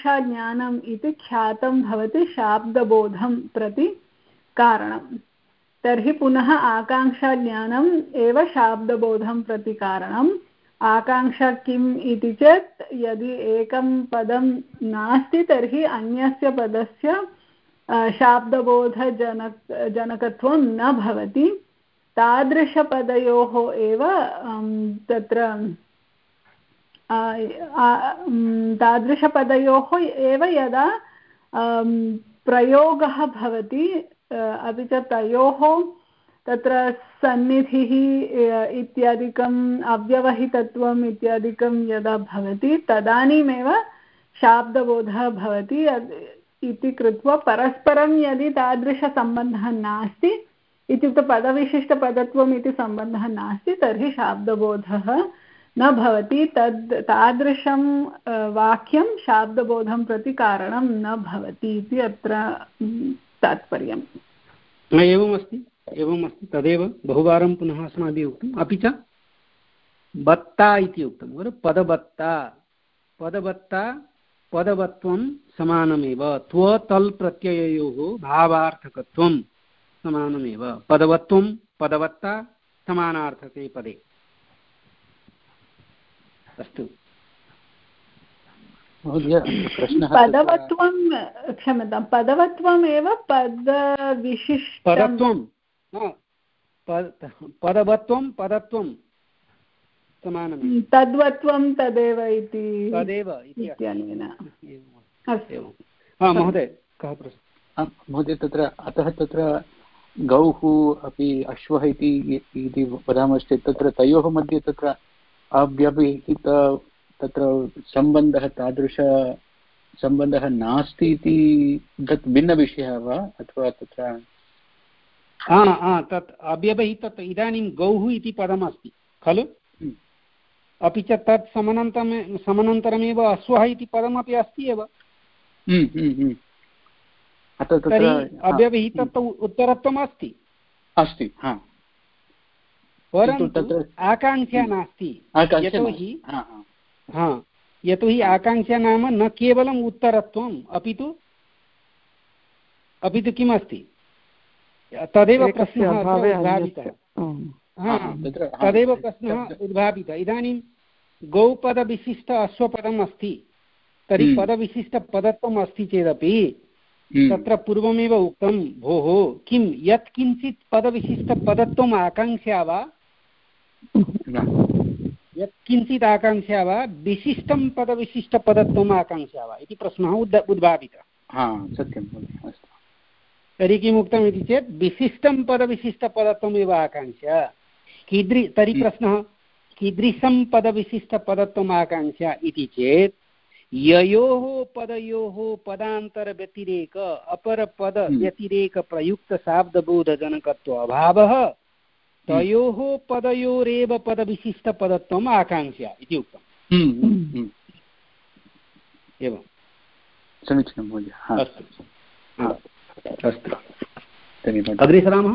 S3: आकाङ्क्षाज्ञानम् इति ख्यातं भवति शाब्दबोधं प्रति कारणम् तर्हि पुनः आकाङ्क्षाज्ञानम् एव शाब्दबोधं प्रति कारणम्। आकाङ्क्षा किम् इति चेत् यदि एकं पदं नास्ति तर्हि अन्यस्य पदस्य शाब्दबोधजनक जनकत्वं न भवति। तादृशपदयोः एव तत्र तादृशपदयोः एव यदा प्रयोगः भवति अपि च तयोः तत्र सन्निधिः इत्यादिकम् अव्यवहितत्वम् इत्यादिकं यदा भवति तदानीमेव शाब्दबोधः भवति इति कृत्वा परस्परं यदि तादृशसम्बन्धः नास्ति इत्युक्ते पदविशिष्टपदत्वम् इति सम्बन्धः नास्ति तर्हि शाब्दबोधः न भवति। तद् तादृशं वाक्यं शाब्दबोधं प्रति कारणं न भवति इति अत्र तात्पर्यम्।
S1: एवमस्ति एवमस्ति तदेव बहुवारं पुनः अस्माभिः उक्तम्। अपि च बत्ता इति उक्तं खलु, पदबत्ता पदबत्ता पदवत्वं समानमेव। त्व तल् प्रत्यययोः भावार्थकत्वं समानमेव। पदवत्वं पदवत्ता समानार्थके पदे। अस्तु
S3: पदवत्वं क्षम्यतां पदवत्वमेव पदविशिष्टं
S1: पदत्वं पदवत्वं पदत्वं समानमेव।
S3: तद्वत्वं तदेव इति
S1: तदेव
S3: इत्यनेन।
S1: महोदय कः प्रश्नः?
S8: महोदय तत्र अतः तत्र गौः अपि अश्वः इति वदामश्चेत् तत्र तयोः मध्ये तत्र अव्यवहित तत्र सम्बन्धः तादृश सम्बन्धः नास्ति इति तत् भिन्नविषयः वा अथवा तत्र
S1: तत् अव्यवहित इदानीं गौः इति पदमस्ति खलु, अपि च तत् समानान्तरं समानान्तरमेव अश्वः इति पदमपि अस्ति एव। तर्हि अव्यवहित उत्तरत्वम् अस्ति
S8: अस्ति
S1: परन्तु आकाङ्क्षा नास्ति। यतोहि यतोहि आकाङ्क्षा नाम न केवलम् उत्तरत्वम् अपि तु अपि तु किम् अस्ति तदेव प्रश्नः उद्भावितः। तदेव प्रश्नः उद्भावितः। इदानीं गौपदविशिष्ट अश्वपदम् अस्ति तर्हि पदविशिष्टपदत्वम् अस्ति चेदपि तत्र पूर्वमेव उक्तं भोः किं यत् किञ्चित् पदविशिष्टपदत्वम् आकाङ्क्षा वा यत् किञ्चित् आकाङ्क्षा वा विशिष्टं पदविशिष्टपदत्वम् आकाङ्क्षा वा इति प्रश्नः उद् उद्भावितः।
S8: सत्यं।
S1: तर्हि किम् उक्तम् इति चेत् विशिष्टं पदविशिष्टपदत्वमेव आकाङ्क्षा। कीदृ तर्हि प्रश्नः कीदृशं पदविशिष्टपदत्वम् आकाङ्क्षा इति चेत् ययोः पदयोः पदान्तरव्यतिरेक अपरपदव्यतिरेकप्रयुक्तशाब्दबोधजनकत्व अभावः तयोः पदयोरेव पदविशिष्टपदत्वम् आकाङ्क्षा इति उक्तम्। एवं
S8: समीचीनं महोदय।
S1: अस्तु अस्तु अग्रे सरामः।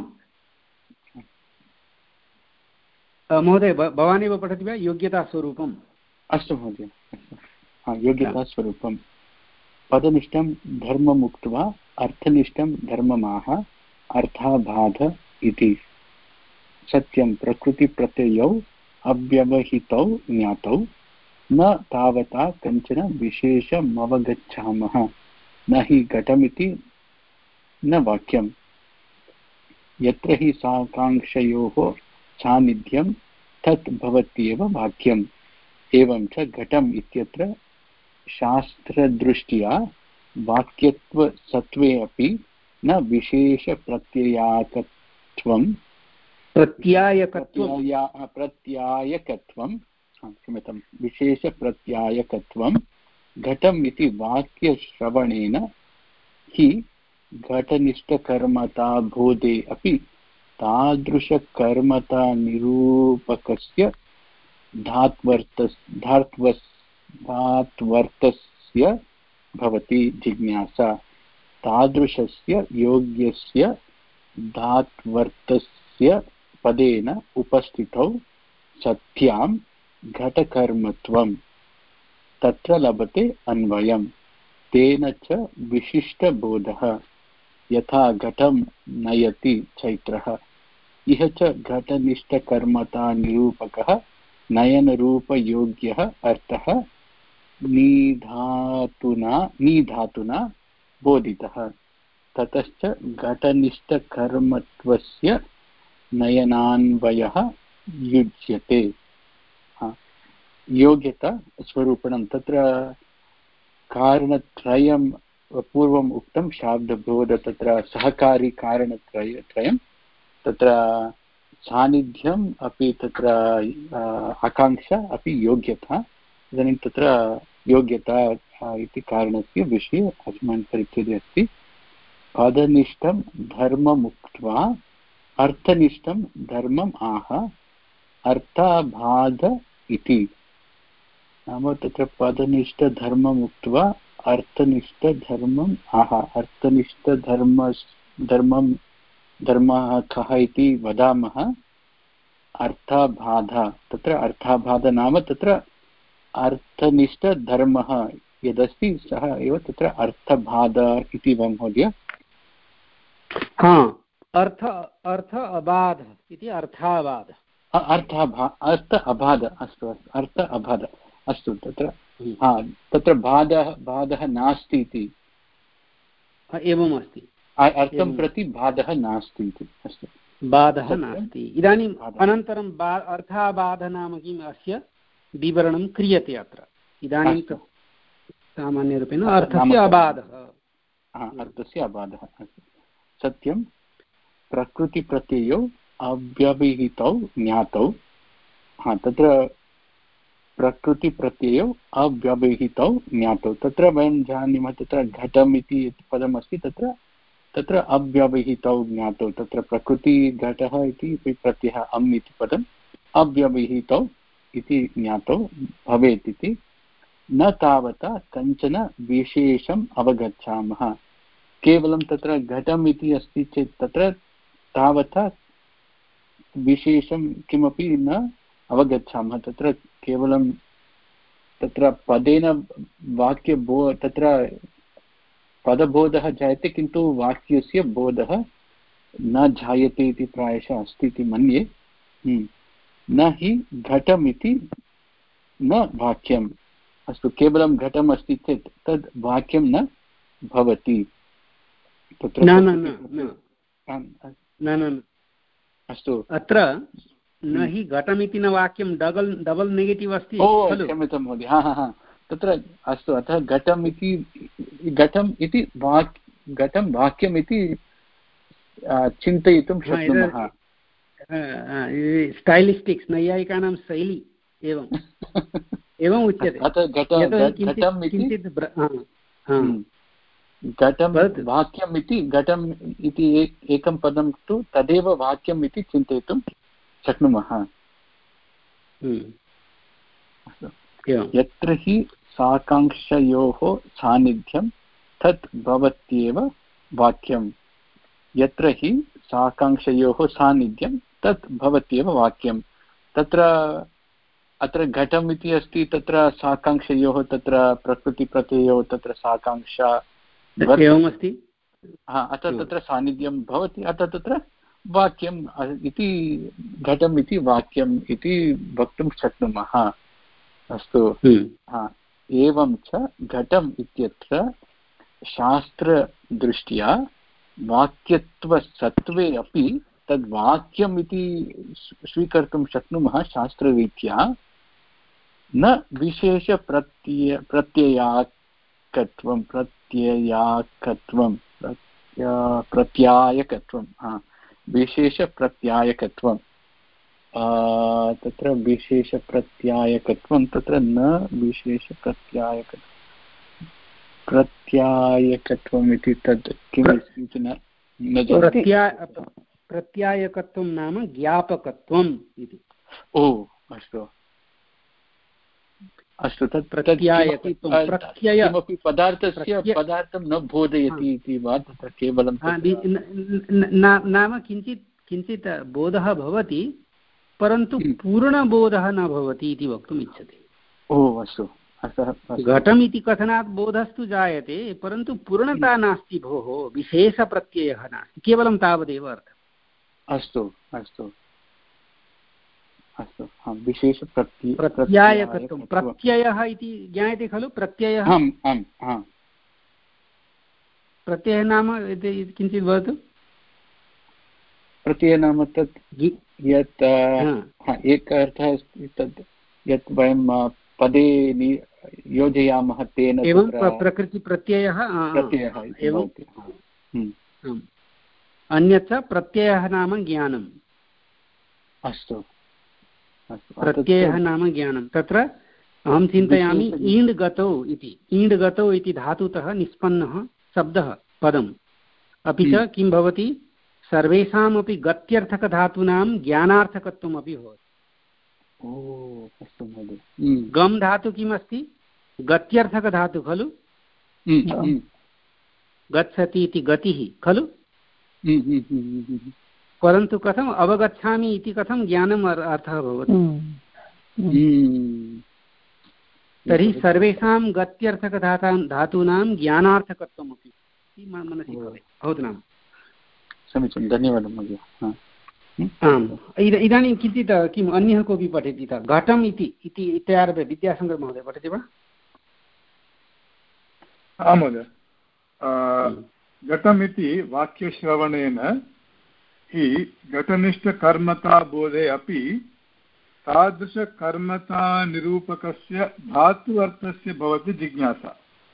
S1: महोदय भवानेव पठति वा योग्यतास्वरूपम्?
S8: अस्तु महोदय। योग्यतास्वरूपं पदनिष्ठं धर्ममुक्त्वा अर्थनिष्ठं धर्ममाह अर्थाबाध इति। सत्यं प्रकृतिप्रत्ययौ अव्यवहितौ ज्ञातौ न तावता कञ्चन विशेषमवगच्छामः न हि घटमिति न वाक्यं। यत्र हि साकाङ्क्षयोः सान्निध्यं तत् भवत्येव वाक्यम्। एवं च घटम् इत्यत्र शास्त्रदृष्ट्या वाक्यत्वसत्त्वे अपि न विशेषप्रत्ययाकत्वं
S1: प्रत्यायकत्वं
S8: प्रत्यायकत्वं क्षम्यतां विशेषप्रत्यायकत्वं घटम् इति वाक्यश्रवणेन हि घटनिष्ठकर्मताबोधे अपि तादृशकर्मतानिरूपकस्य धात्वर्थस् धात्वस् धात्वर्थस्य भवति जिज्ञासा। तादृशस्य योग्यस्य धात्वर्थस्य पदेन उपस्थितौ सत्यां घटकर्मत्वं तत्र लभते अन्वयम्। तेन च विशिष्टबोधः। यथा घटं नयति चैत्रः। इह च घटनिष्ठकर्मता निरूपकः नयनरूपयोग्यः अर्थः निधातुना निधातुना बोधितः। ततश्च घटनिष्ठकर्मत्वस्य नयनान्वयः युज्यते। योग्यता स्वरूपणं तत्र कारणत्रयं पूर्वम् उक्तं शाब्दबोध तत्र सहकारी कारणत्रय त्रयं तत्र सान्निध्यम् अपि तत्र आकाङ्क्षा अपि योग्यता। इदानीं तत्र योग्यता इति कारणस्य विषये अस्मान् परिच्छेदे अस्ति। पदनिष्ठं धर्ममुक्त्वा अर्थनिष्ठं धर्मम् आह अर्थाभाद इति। नाम तत्र पदनिष्ठधर्ममुक्त्वा अर्थनिष्ठधर्मम् आह अर्थनिष्ठधर्म धर्मं धर्मः कः इति वदामः। अर्थाभाध तत्र अर्थाभाध नाम तत्र अर्थनिष्ठधर्मः यदस्ति सः एव तत्र अर्थभाद इति वा महोदय?
S1: हा, अर्थ अर्थ अबाध इति अर्थाबाध
S8: अर्थाभा अर्थ अबाध अस्तु अस्तु अर्थ अबाध अस्तु तत्र हा तत्र बाधः बाधः नास्ति इति
S1: एवम् अस्ति।
S8: अर्थं प्रति बाधः नास्ति इति अस्तु
S1: बाधः नास्ति। इदानीम् अनन्तरं बा अर्थाबाध नाम किम् अस्य विवरणं क्रियते अत्र। इदानीं सामान्यरूपेण अर्थस्य अबाधः
S8: अर्थस्य अबाधः सत्यं प्रकृतिप्रत्ययौ अव्यवहितौ ज्ञातौ। हा तत्र प्रकृतिप्रत्ययौ अव्यवहितौ ज्ञातौ तत्र वयं जानीमः तत्र घटम् इति पदमस्ति तत्र तत्र अव्यवहितौ ज्ञातौ तत्र प्रकृतिघटः इति प्रत्ययः अम् इति पदम् अव्यवहितौ इति ज्ञातौ भवेत् इति। न तावता कञ्चन विशेषम् अवगच्छामः। केवलं तत्र घटम् इति अस्ति चेत् तत्र तावता विशेषं किमपि न अवगच्छामः। तत्र केवलं तत्र पदेन वाक्यबो तत्र पदबोधः जायते किन्तु वाक्यस्य बोधः न जायते इति प्रायशः अस्ति इति मन्ये। न हि घटमिति न वाक्यम्। अस्तु केवलं घटम् अस्ति चेत् तद् वाक्यं न भवति। तत्र अस्तु
S1: अत्र न हि घटमिति न वाक्यं डबल् डबल् नेगेटिव् अस्ति।
S8: ओ क्षम्यतां महोदय। हा हा हा तत्र अस्तु अतः घटम् इति घटम् इति वाक् घटं वाक्यम् इति चिन्तयितुं शक्नुमः।
S1: स्टैलिस्टिक्स् नैयायिकानां शैली एवम् एवम् उच्यते।
S8: अतः घटम् इति घटं वाक्यम् इति घटम् इति एकं पदं तु तदेव वाक्यम् इति चिन्तयितुं शक्नुमः। यत्र हि साकाङ्क्षयोः सान्निध्यं तत् भवत्येव वाक्यं। यत्र हि साकाङ्क्षयोः सान्निध्यं तत् भवत्येव वाक्यं। तत्र अत्र घटम् इति अस्ति तत्र साकाङ्क्षयोः तत्र प्रकृतिप्रत्ययोः तत्र साकाङ्क्षा
S1: एवमस्ति।
S8: हा अतः तत्र सान्निध्यं भवति अतः तत्र वाक्यम् इति घटम् इति वाक्यम् इति वक्तुं शक्नुमः। अस्तु हा एवं च घटम् इत्यत्र शास्त्रदृष्ट्या वाक्यत्वसत्त्वे अपि तद् वाक्यम् इति स्वीकर्तुं शक्नुमः शास्त्ररीत्या। न विशेषप्रत्यय प्रत्ययाकत्वं प्रत्ययाकत्वं प्रत्या प्रत्यायकत्वं हा विशेषप्रत्यायकत्वं तत्र विशेषप्रत्यायकत्वं तत्र न विशेषप्रत्यायकत्वं प्रत्यायकत्वम् इति तद् किम् इति न
S1: प्रत्यायकत्वं नाम ज्ञापकत्वम् इति।
S8: ओ अस्तु अस्तु तत्
S1: किमपि
S8: पदार्थस्य पदार्थं न बोधयति इति वा तत्र केवलं
S1: नाम किञ्चित् किञ्चित् बोधः भवति परन्तु पूर्णबोधः न भवति इति वक्तुम् इच्छति।
S8: ओ अस्तु
S1: घटम् इति कथनात् बोधस्तु जायते, परन्तु पूर्णता नास्ति भोः, विशेषप्रत्ययः नास्ति, केवलं तावदेव अर्थः।
S8: अस्तु अस्तु अस्तु विशेषप्रत्यय
S1: प्रत्यायकत्वं, प्रत्ययः इति ज्ञायते खलु, प्रत्ययः।
S8: आम् आम् आम्
S1: प्रत्ययः नाम किञ्चित् वदतु।
S8: प्रत्ययः नाम तत् यत् एकः अर्थः अस्ति, तत् यत् वयं पदे योजयामः तेन
S1: एवं प्रकृतिप्रत्ययः
S8: प्रत्ययः
S1: एवं। अन्यथा प्रत्ययः नाम ज्ञानम्।
S8: अस्तु
S1: प्रत्ययः नाम ज्ञानं। तत्र अहं चिन्तयामि ईण् गतौ इति, ईण् गतौ इति धातुतः निष्पन्नः शब्दः पदम्, अपि च किं भवति, सर्वेषामपि गत्यर्थकधातूनां ज्ञानार्थकत्वम् अपि भवति। गम् धातु किम् अस्ति, गत्यर्थकधातु खलु, गच्छति इति गतिः खलु, परन्तु कथम् अवगच्छामि इति कथं ज्ञानम् अर्थः भवति। तर्हि सर्वेषां गत्यर्थकधाता धातूनां ज्ञानार्थकत्वमपि मनसि भवेत्। भवतु नाम
S8: समीचीनं, धन्यवादः महोदय।
S1: आम्, इदानीं किञ्चित् किम् अन्यः कोऽपि पठति ता घटम् इति इति इत्यारभ्य विद्याशङ्कर महोदय पठति वा?
S4: आं महोदय। घटम् इति वाक्यश्रवणेन हि घटनिष्ठकर्मताबोधे अपि तादृशकर्मतानिरूपकस्य धातुअर्थस्य भवति जिज्ञासा।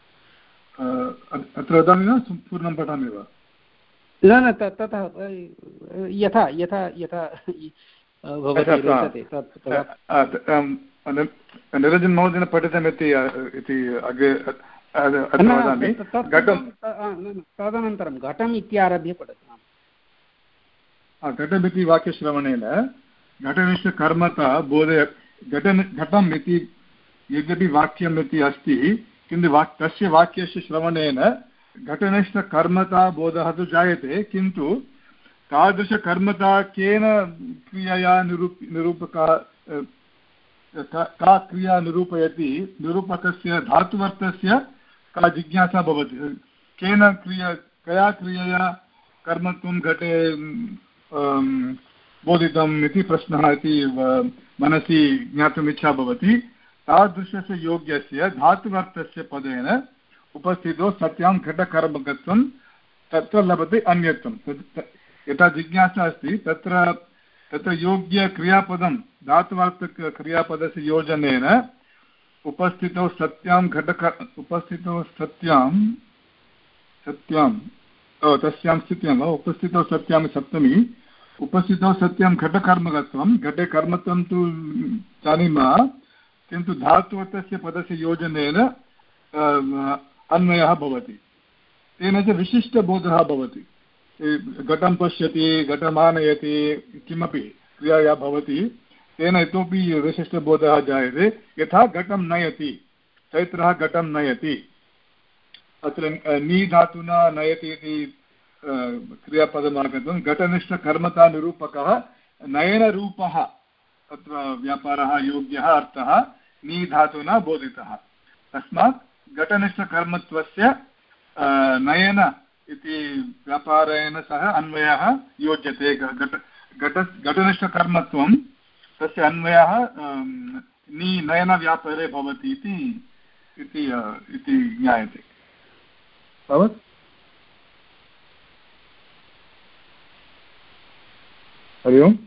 S4: अत्र वदामि वा, पूर्णं पठामि वा?
S1: न न ततः यथा यथा यथा
S4: निरञ्जन महोदयेन पठितमिति अग्रे वदामि।
S1: तदनन्तरं घटम् इत्यारभ्य पठतु।
S4: घटमिति वाक्यश्रवणेन घटनिष्ठकर्मता बोधे, घटन घटम् इति यद्यपि वाक्यम् इति अस्ति, किन्तु वाक् तस्य वाक्यस्य श्रवणेन घटनिष्ठकर्मता बोधः तु जायते, किन्तु तादृशकर्मता केन क्रियया निरूप निरूपका का क्रिया निरूपयति, निरूपकस्य धातुवर्थस्य का जिज्ञासा भवति, केन क्रिया कया क्रियया कर्मत्वं घटे बोधितम् इति प्रश्नः इति मनसि ज्ञातुम् इच्छा भवति। तादृशस्य योग्यस्य धातुवर्थस्य पदेन उपस्थितो सत्यां घटकर्मकत्वं तत्र लभते अन्यत्वं। यथा जिज्ञासा अस्ति, तत्र तत्र योग्यक्रियापदं धातुवार्थक्रियापदस्य योजनेन उपस्थितौ सत्यां घटक उपस्थितौ सत्यां सत्यां तस्यां स्थित्यां वा उपस्थितौ सत्यां सप्तमी उपस्थितौ सत्यं घटकर्मकत्वं, घटे कर्मत्वं तु जानीमः, किन्तु धातुवर्थस्य पदस्य योजनेन अन्वयः भवति। तेन च विशिष्टबोधः भवति। घटं पश्यति, घटमानयति, किमपि क्रियाया भवति, तेन इतोपि विशिष्टबोधः जायते। यथा घटं नयति, चैत्रः घटं नयति, अत्र नी धातुना नयति इति क्रियापदमागतं। घटनिष्ठकर्मतानिरूपकः नयनरूपः तत्र व्यापारः योग्यः अर्थः नी धातुना बोधितः। तस्मात् घटनिष्ठकर्मत्वस्य नयन इति व्यापारेण सह अन्वयः योज्यते। घट घट घटनिष्ठकर्मत्वं तस्य अन्वयः नी नयनव्यापारे भवति इति ज्ञायते। तावत् हरि ओम्।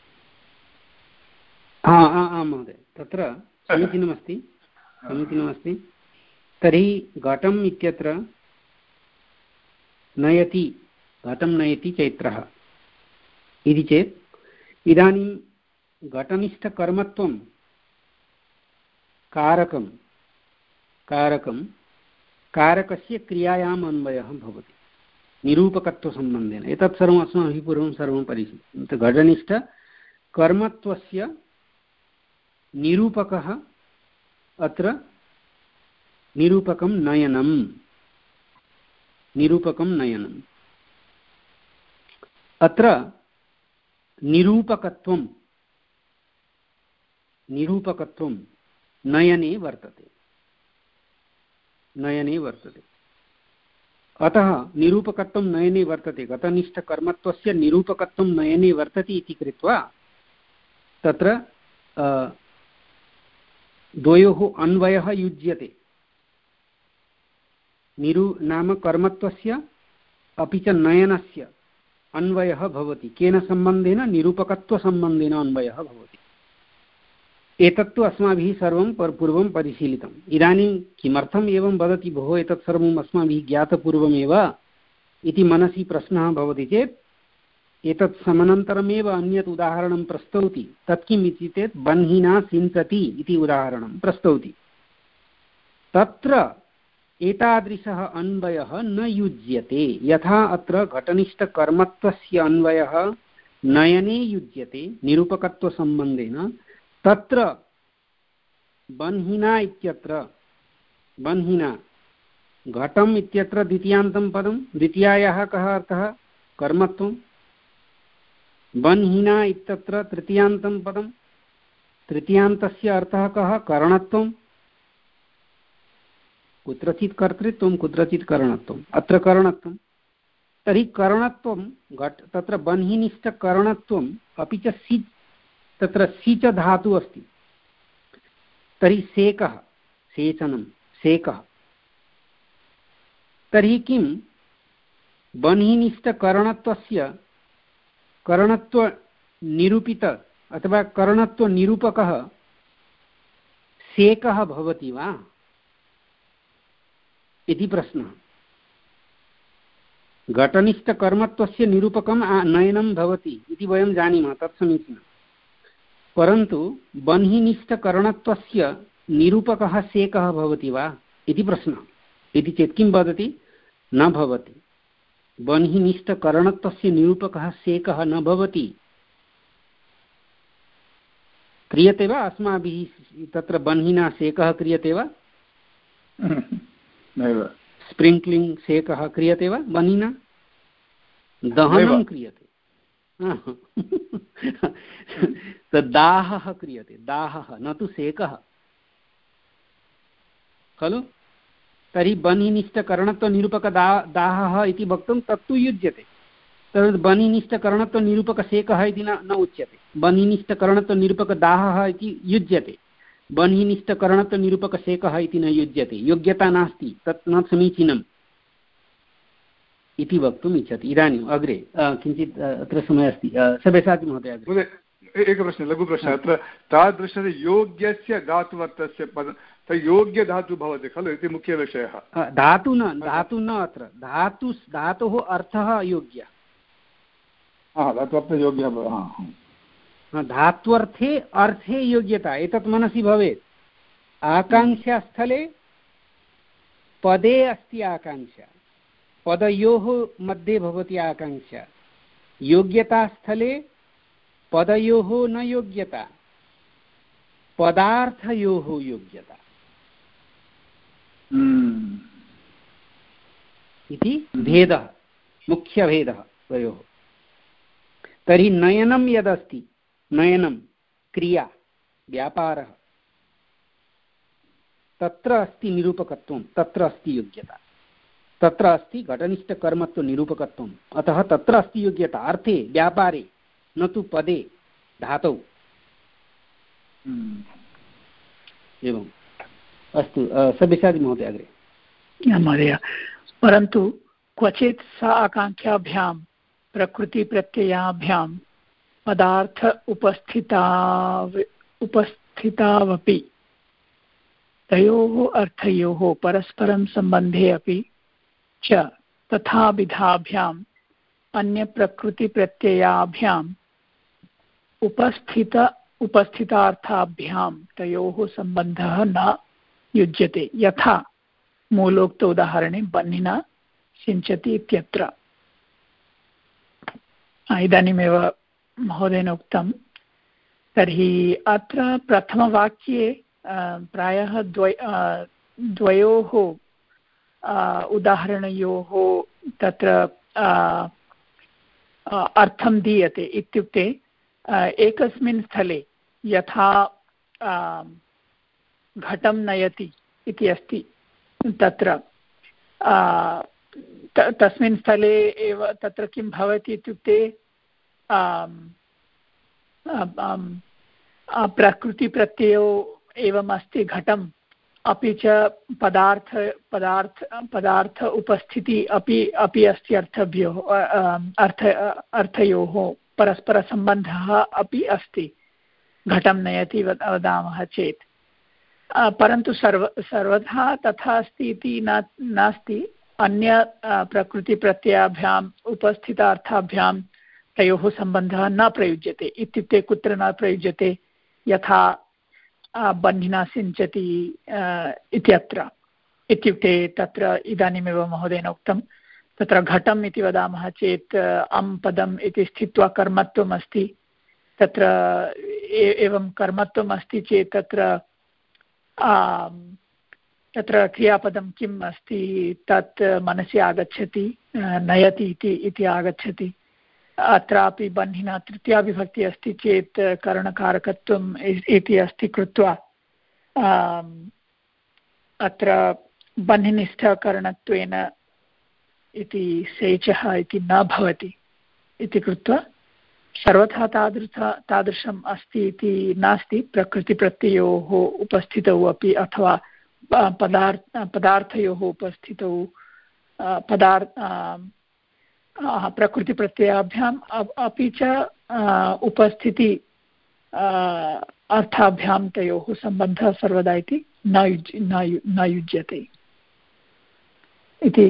S1: आम् महोदय, तत्र समीचीनमस्ति समीचीनमस्ति तर्हि घटम् इत्यत्र नयति, घटं नयति चैत्रः इति चेत् इदानीं घटनिष्ठकर्मत्वं कारकं कारकं कारकस्य क्रियायाम् अन्वयः भवति निरूपकत्वसम्बन्धेन। एतत् सर्वम् अस्माभिः पूर्वं सर्वं परिचितं। घटनिष्ठकर्मत्वस्य निरूपकः अत्र निरूपकं नयनं निरूपकं नयनम् अत्र निरूपकत्वं निरूपकत्वं नयने वर्तते। नयने वर्तते। अतः निरूपकत्वं नयने वर्तते, घटनिष्ठकर्मत्वस्य निरूपकत्वं नयने वर्तते इति कृत्वा तत्र द्वयोः अन्वयः युज्यते। निरू नाम कर्मत्वस्य अपि च नयनस्य अन्वयः भवति। केन सम्बन्धेन? निरूपकत्वसम्बन्धेन अन्वयः भवति। एतत्तु अस्माभिः सर्वं पूर्वं परिशीलितम्। इदानीं किमर्थम् एवं वदति भोः, एतत् सर्वम् अस्माभिः ज्ञातपूर्वमेव इति मनसि प्रश्नः भवति चेत् एतत् समनन्तरमेव अन्यत् उदाहरणं प्रस्तौति। तत् किम् इति चेत् बह्निना सिञ्चति इति उदाहरणं प्रस्तौति। तत्र एतादृशः अन्वयः न युज्यते। यथा अत्र घटनिष्ठकर्मत्वस्य अन्वयः नयने युज्यते निरूपकत्वसम्बन्धेन, तत्र बह्निना इत्यत्र बह्निना घटम् इत्यत्र द्वितीयान्तं पदं, द्वितीयायाः कः अर्थः? कर्मत्वं। बह्निना इत्यत्र तृतीयान्तं पदं, तृतीयान्तस्य अर्थः कः? करणत्वं। कुत्रचित् कर्तृत्वं, कुत्रचित् करणत्वम्। अत्र करणत्वं। तर्हि करणत्वं घट तत्र बह्निनिष्ठकरणत्वम् अपि च सि तत्र सि च धातुः अस्ति। तर्हि सेकः, सेचनं, सेकः। तर्हि किं बह्निनिष्ठकरणत्वस्य करणत्वनिरूपित अथवा करणत्वनिरूपकः सेकः भवति वा इति प्रश्नः। घटनिष्ठकर्मत्वस्य निरूपकं नयनं भवति इति वयं जानीमः, तत् समीचीनं। परन्तु बह्निनिष्ठकरणत्वस्य निरूपकः सेकः भवति वा इति प्रश्नः। इति चेत् किं वदति? न भवति। बह्निनिष्ठकरणत्वस्य निरूपकः सेकः न भवति। क्रियते वा अस्माभिः तत्र बह्निना सेकः क्रियते वा?
S4: नैव।
S1: स्प्रिङ्क्लिङ्ग् सेकः क्रियते वा बह्निना? दहनं क्रियते। दाहः क्रियते, दाहः, न तु सेकः खलु। तर्हि बह्निनिष्ठकरणत्वनिरूपकदा दाहः इति वक्तुं तत्तु युज्यते। तद् बह्निनिष्ठकरणत्वनिरूपकसेकः इति न न उच्यते। बह्निनिष्ठकरणत्वनिरूपकदाहः इति युज्यते। बह्निनिष्ठकरणत्वनिरूपकसेकः इति न युज्यते। योग्यता नास्ति, तत् न समीचीनम् इति वक्तुम् इच्छति। इदानीम् अग्रे किञ्चित् अत्र समयः अस्ति। सब्यसाची महोदय,
S4: एकः प्रश्नः, लघुप्रश्नः। अत्र तादृशस्य योग्यस्य धातुवर्थस्य पद योग्यधातुः भवति खलु इति मुख्यविषयः।
S1: धातु न धातु न अत्र धातु धातोः अर्थः योग्यः।
S4: धात्वर्थे योग्यः।
S1: धात्वर्थे अर्थे योग्यता, एतत् मनसि भवेत्। आकाङ्क्षास्थले पदे अस्ति आकाङ्क्षा, पदयोः मध्ये भवति आकाङ्क्षा। योग्यतास्थले पदयोः न योग्यता, पदार्थयोः योग्यता इति भेदः, मुख्यभेदः द्वयोः। तर्हि नयनं यदस्ति, नयनं क्रिया, व्यापारः, तत्र अस्ति निरूपकत्वं, तत्र अस्ति योग्यता। तत्र अस्ति घटनिष्ठकर्मत्वनिरूपकत्वम्। अतः तत्र अस्ति योग्यता अर्थे, व्यापारे, न तु पदे, धातौ। एवम् अस्तु। सब्यसाची महोदय अग्रे।
S7: महोदय, परन्तु क्वचित् सा आकाङ्क्षाभ्यां प्रकृतिप्रत्ययाभ्यां पदार्थ उपस्थिता उपस्थितावपि तयोः अर्थयोः परस्परं सम्बन्धे अपि च तथाविधाभ्याम् अन्यप्रकृतिप्रत्ययाभ्याम् उपस्थित उपस्थितार्थाभ्यां तयोः सम्बन्धः न युज्यते, यथा मूलोक्त उदाहरणे बह्निना सिञ्चति इत्यत्र। इदानीमेव महोदयेन उक्तं। तर्हि अत्र प्रथमवाक्ये प्रायः द्वय द्वयोः उदाहरणयोः तत्र अर्थं दीयते। इत्युक्ते एकस्मिन् स्थले यथा घटं नयति इति अस्ति, तत्र तस्मिन् स्थले एव तत्र किं भवति इत्युक्ते प्रकृतिप्रत्ययो एवम् अस्ति घटम् अपि च पदार्थ पदार्थ पदार्थ उपस्थिति अपि अपि अस्ति अर्थभ्योः अर्थ अर्थयोः परस्परसम्बन्धः अपि अस्ति घटं नयति वदामः चेत् परन्तु सर्व सर्वथा तथा अस्ति इति न नास्ति अन्य प्रकृतिप्रत्ययाभ्याम् उपस्थितार्थाभ्यां तयोः सम्बन्धः न प्रयुज्यते इत्युक्ते कुत्र न प्रयुज्यते यथा बन्धिना सिञ्चति इत्यत्र इत्युक्ते तत्र इदानीमेव महोदयेन उक्तं तत्र घटम् इति वदामः चेत् अम् पदम् इति स्थित्वा कर्मत्वम् अस्ति तत्र एवं कर्मत्वम् अस्ति चेत् तत्र तत्र क्रियापदं किम् अस्ति तत् मनसि आगच्छति नयति इति इति आगच्छति अत्रापि बन्धिना तृतीया विभक्तिः अस्ति चेत् करणकारकत्वम् इति अस्ति कृत्वा अत्र बन्धिनिष्ठकरणत्वेन इति सेचः इति न भवति इति कृत्वा सर्वथा तादृश तादृशम् अस्ति इति नास्ति प्रकृतिप्रत्ययोः उपस्थितौ अपि अथवा पदार्थ पदार्थयोः उपस्थितौ पदार्थ प्रकृतिप्रत्ययाभ्याम् अपि च उपस्थिति अर्थाभ्यां तयोः सम्बन्धः सर्वदा इति न युज् न युज्यते इति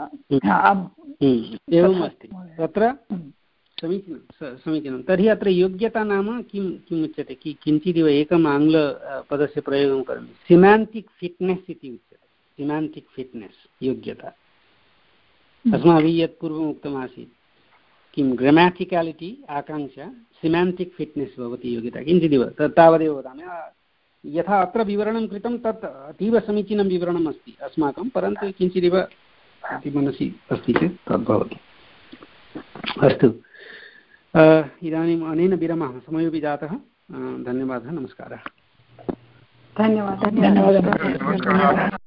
S1: एवम् अस्ति तत्र समीचीनं समीचीनं तर्हि अत्र योग्यता नाम किं किम् उच्यते कि किञ्चिदिव एकम् आङ्ग्लपदस्य प्रयोगं करोमि सिमान्टिक् फिट्नेस् इति उच्यते सिमान्टिक् फिट्नेस् योग्यता अस्माभिः यत् पूर्वम् उक्तमासीत् किं ग्रामेटिकालिटि आकाङ्क्षा सिमान्टिक् फिट्नेस् भवति योग्यता किञ्चिदिव तत् तावदेव वदामि यथा अत्र विवरणं कृतं तत् अतीव समीचीनं विवरणम् अस्ति अस्माकं परन्तु किञ्चिदिव इति मनसि अस्ति चेत् तद्भवति अस्तु इदानीम् अनेन विरमः समयोपि जातः धन्यवादः नमस्कारः
S3: धन्यवादः
S7: धन्यवादः।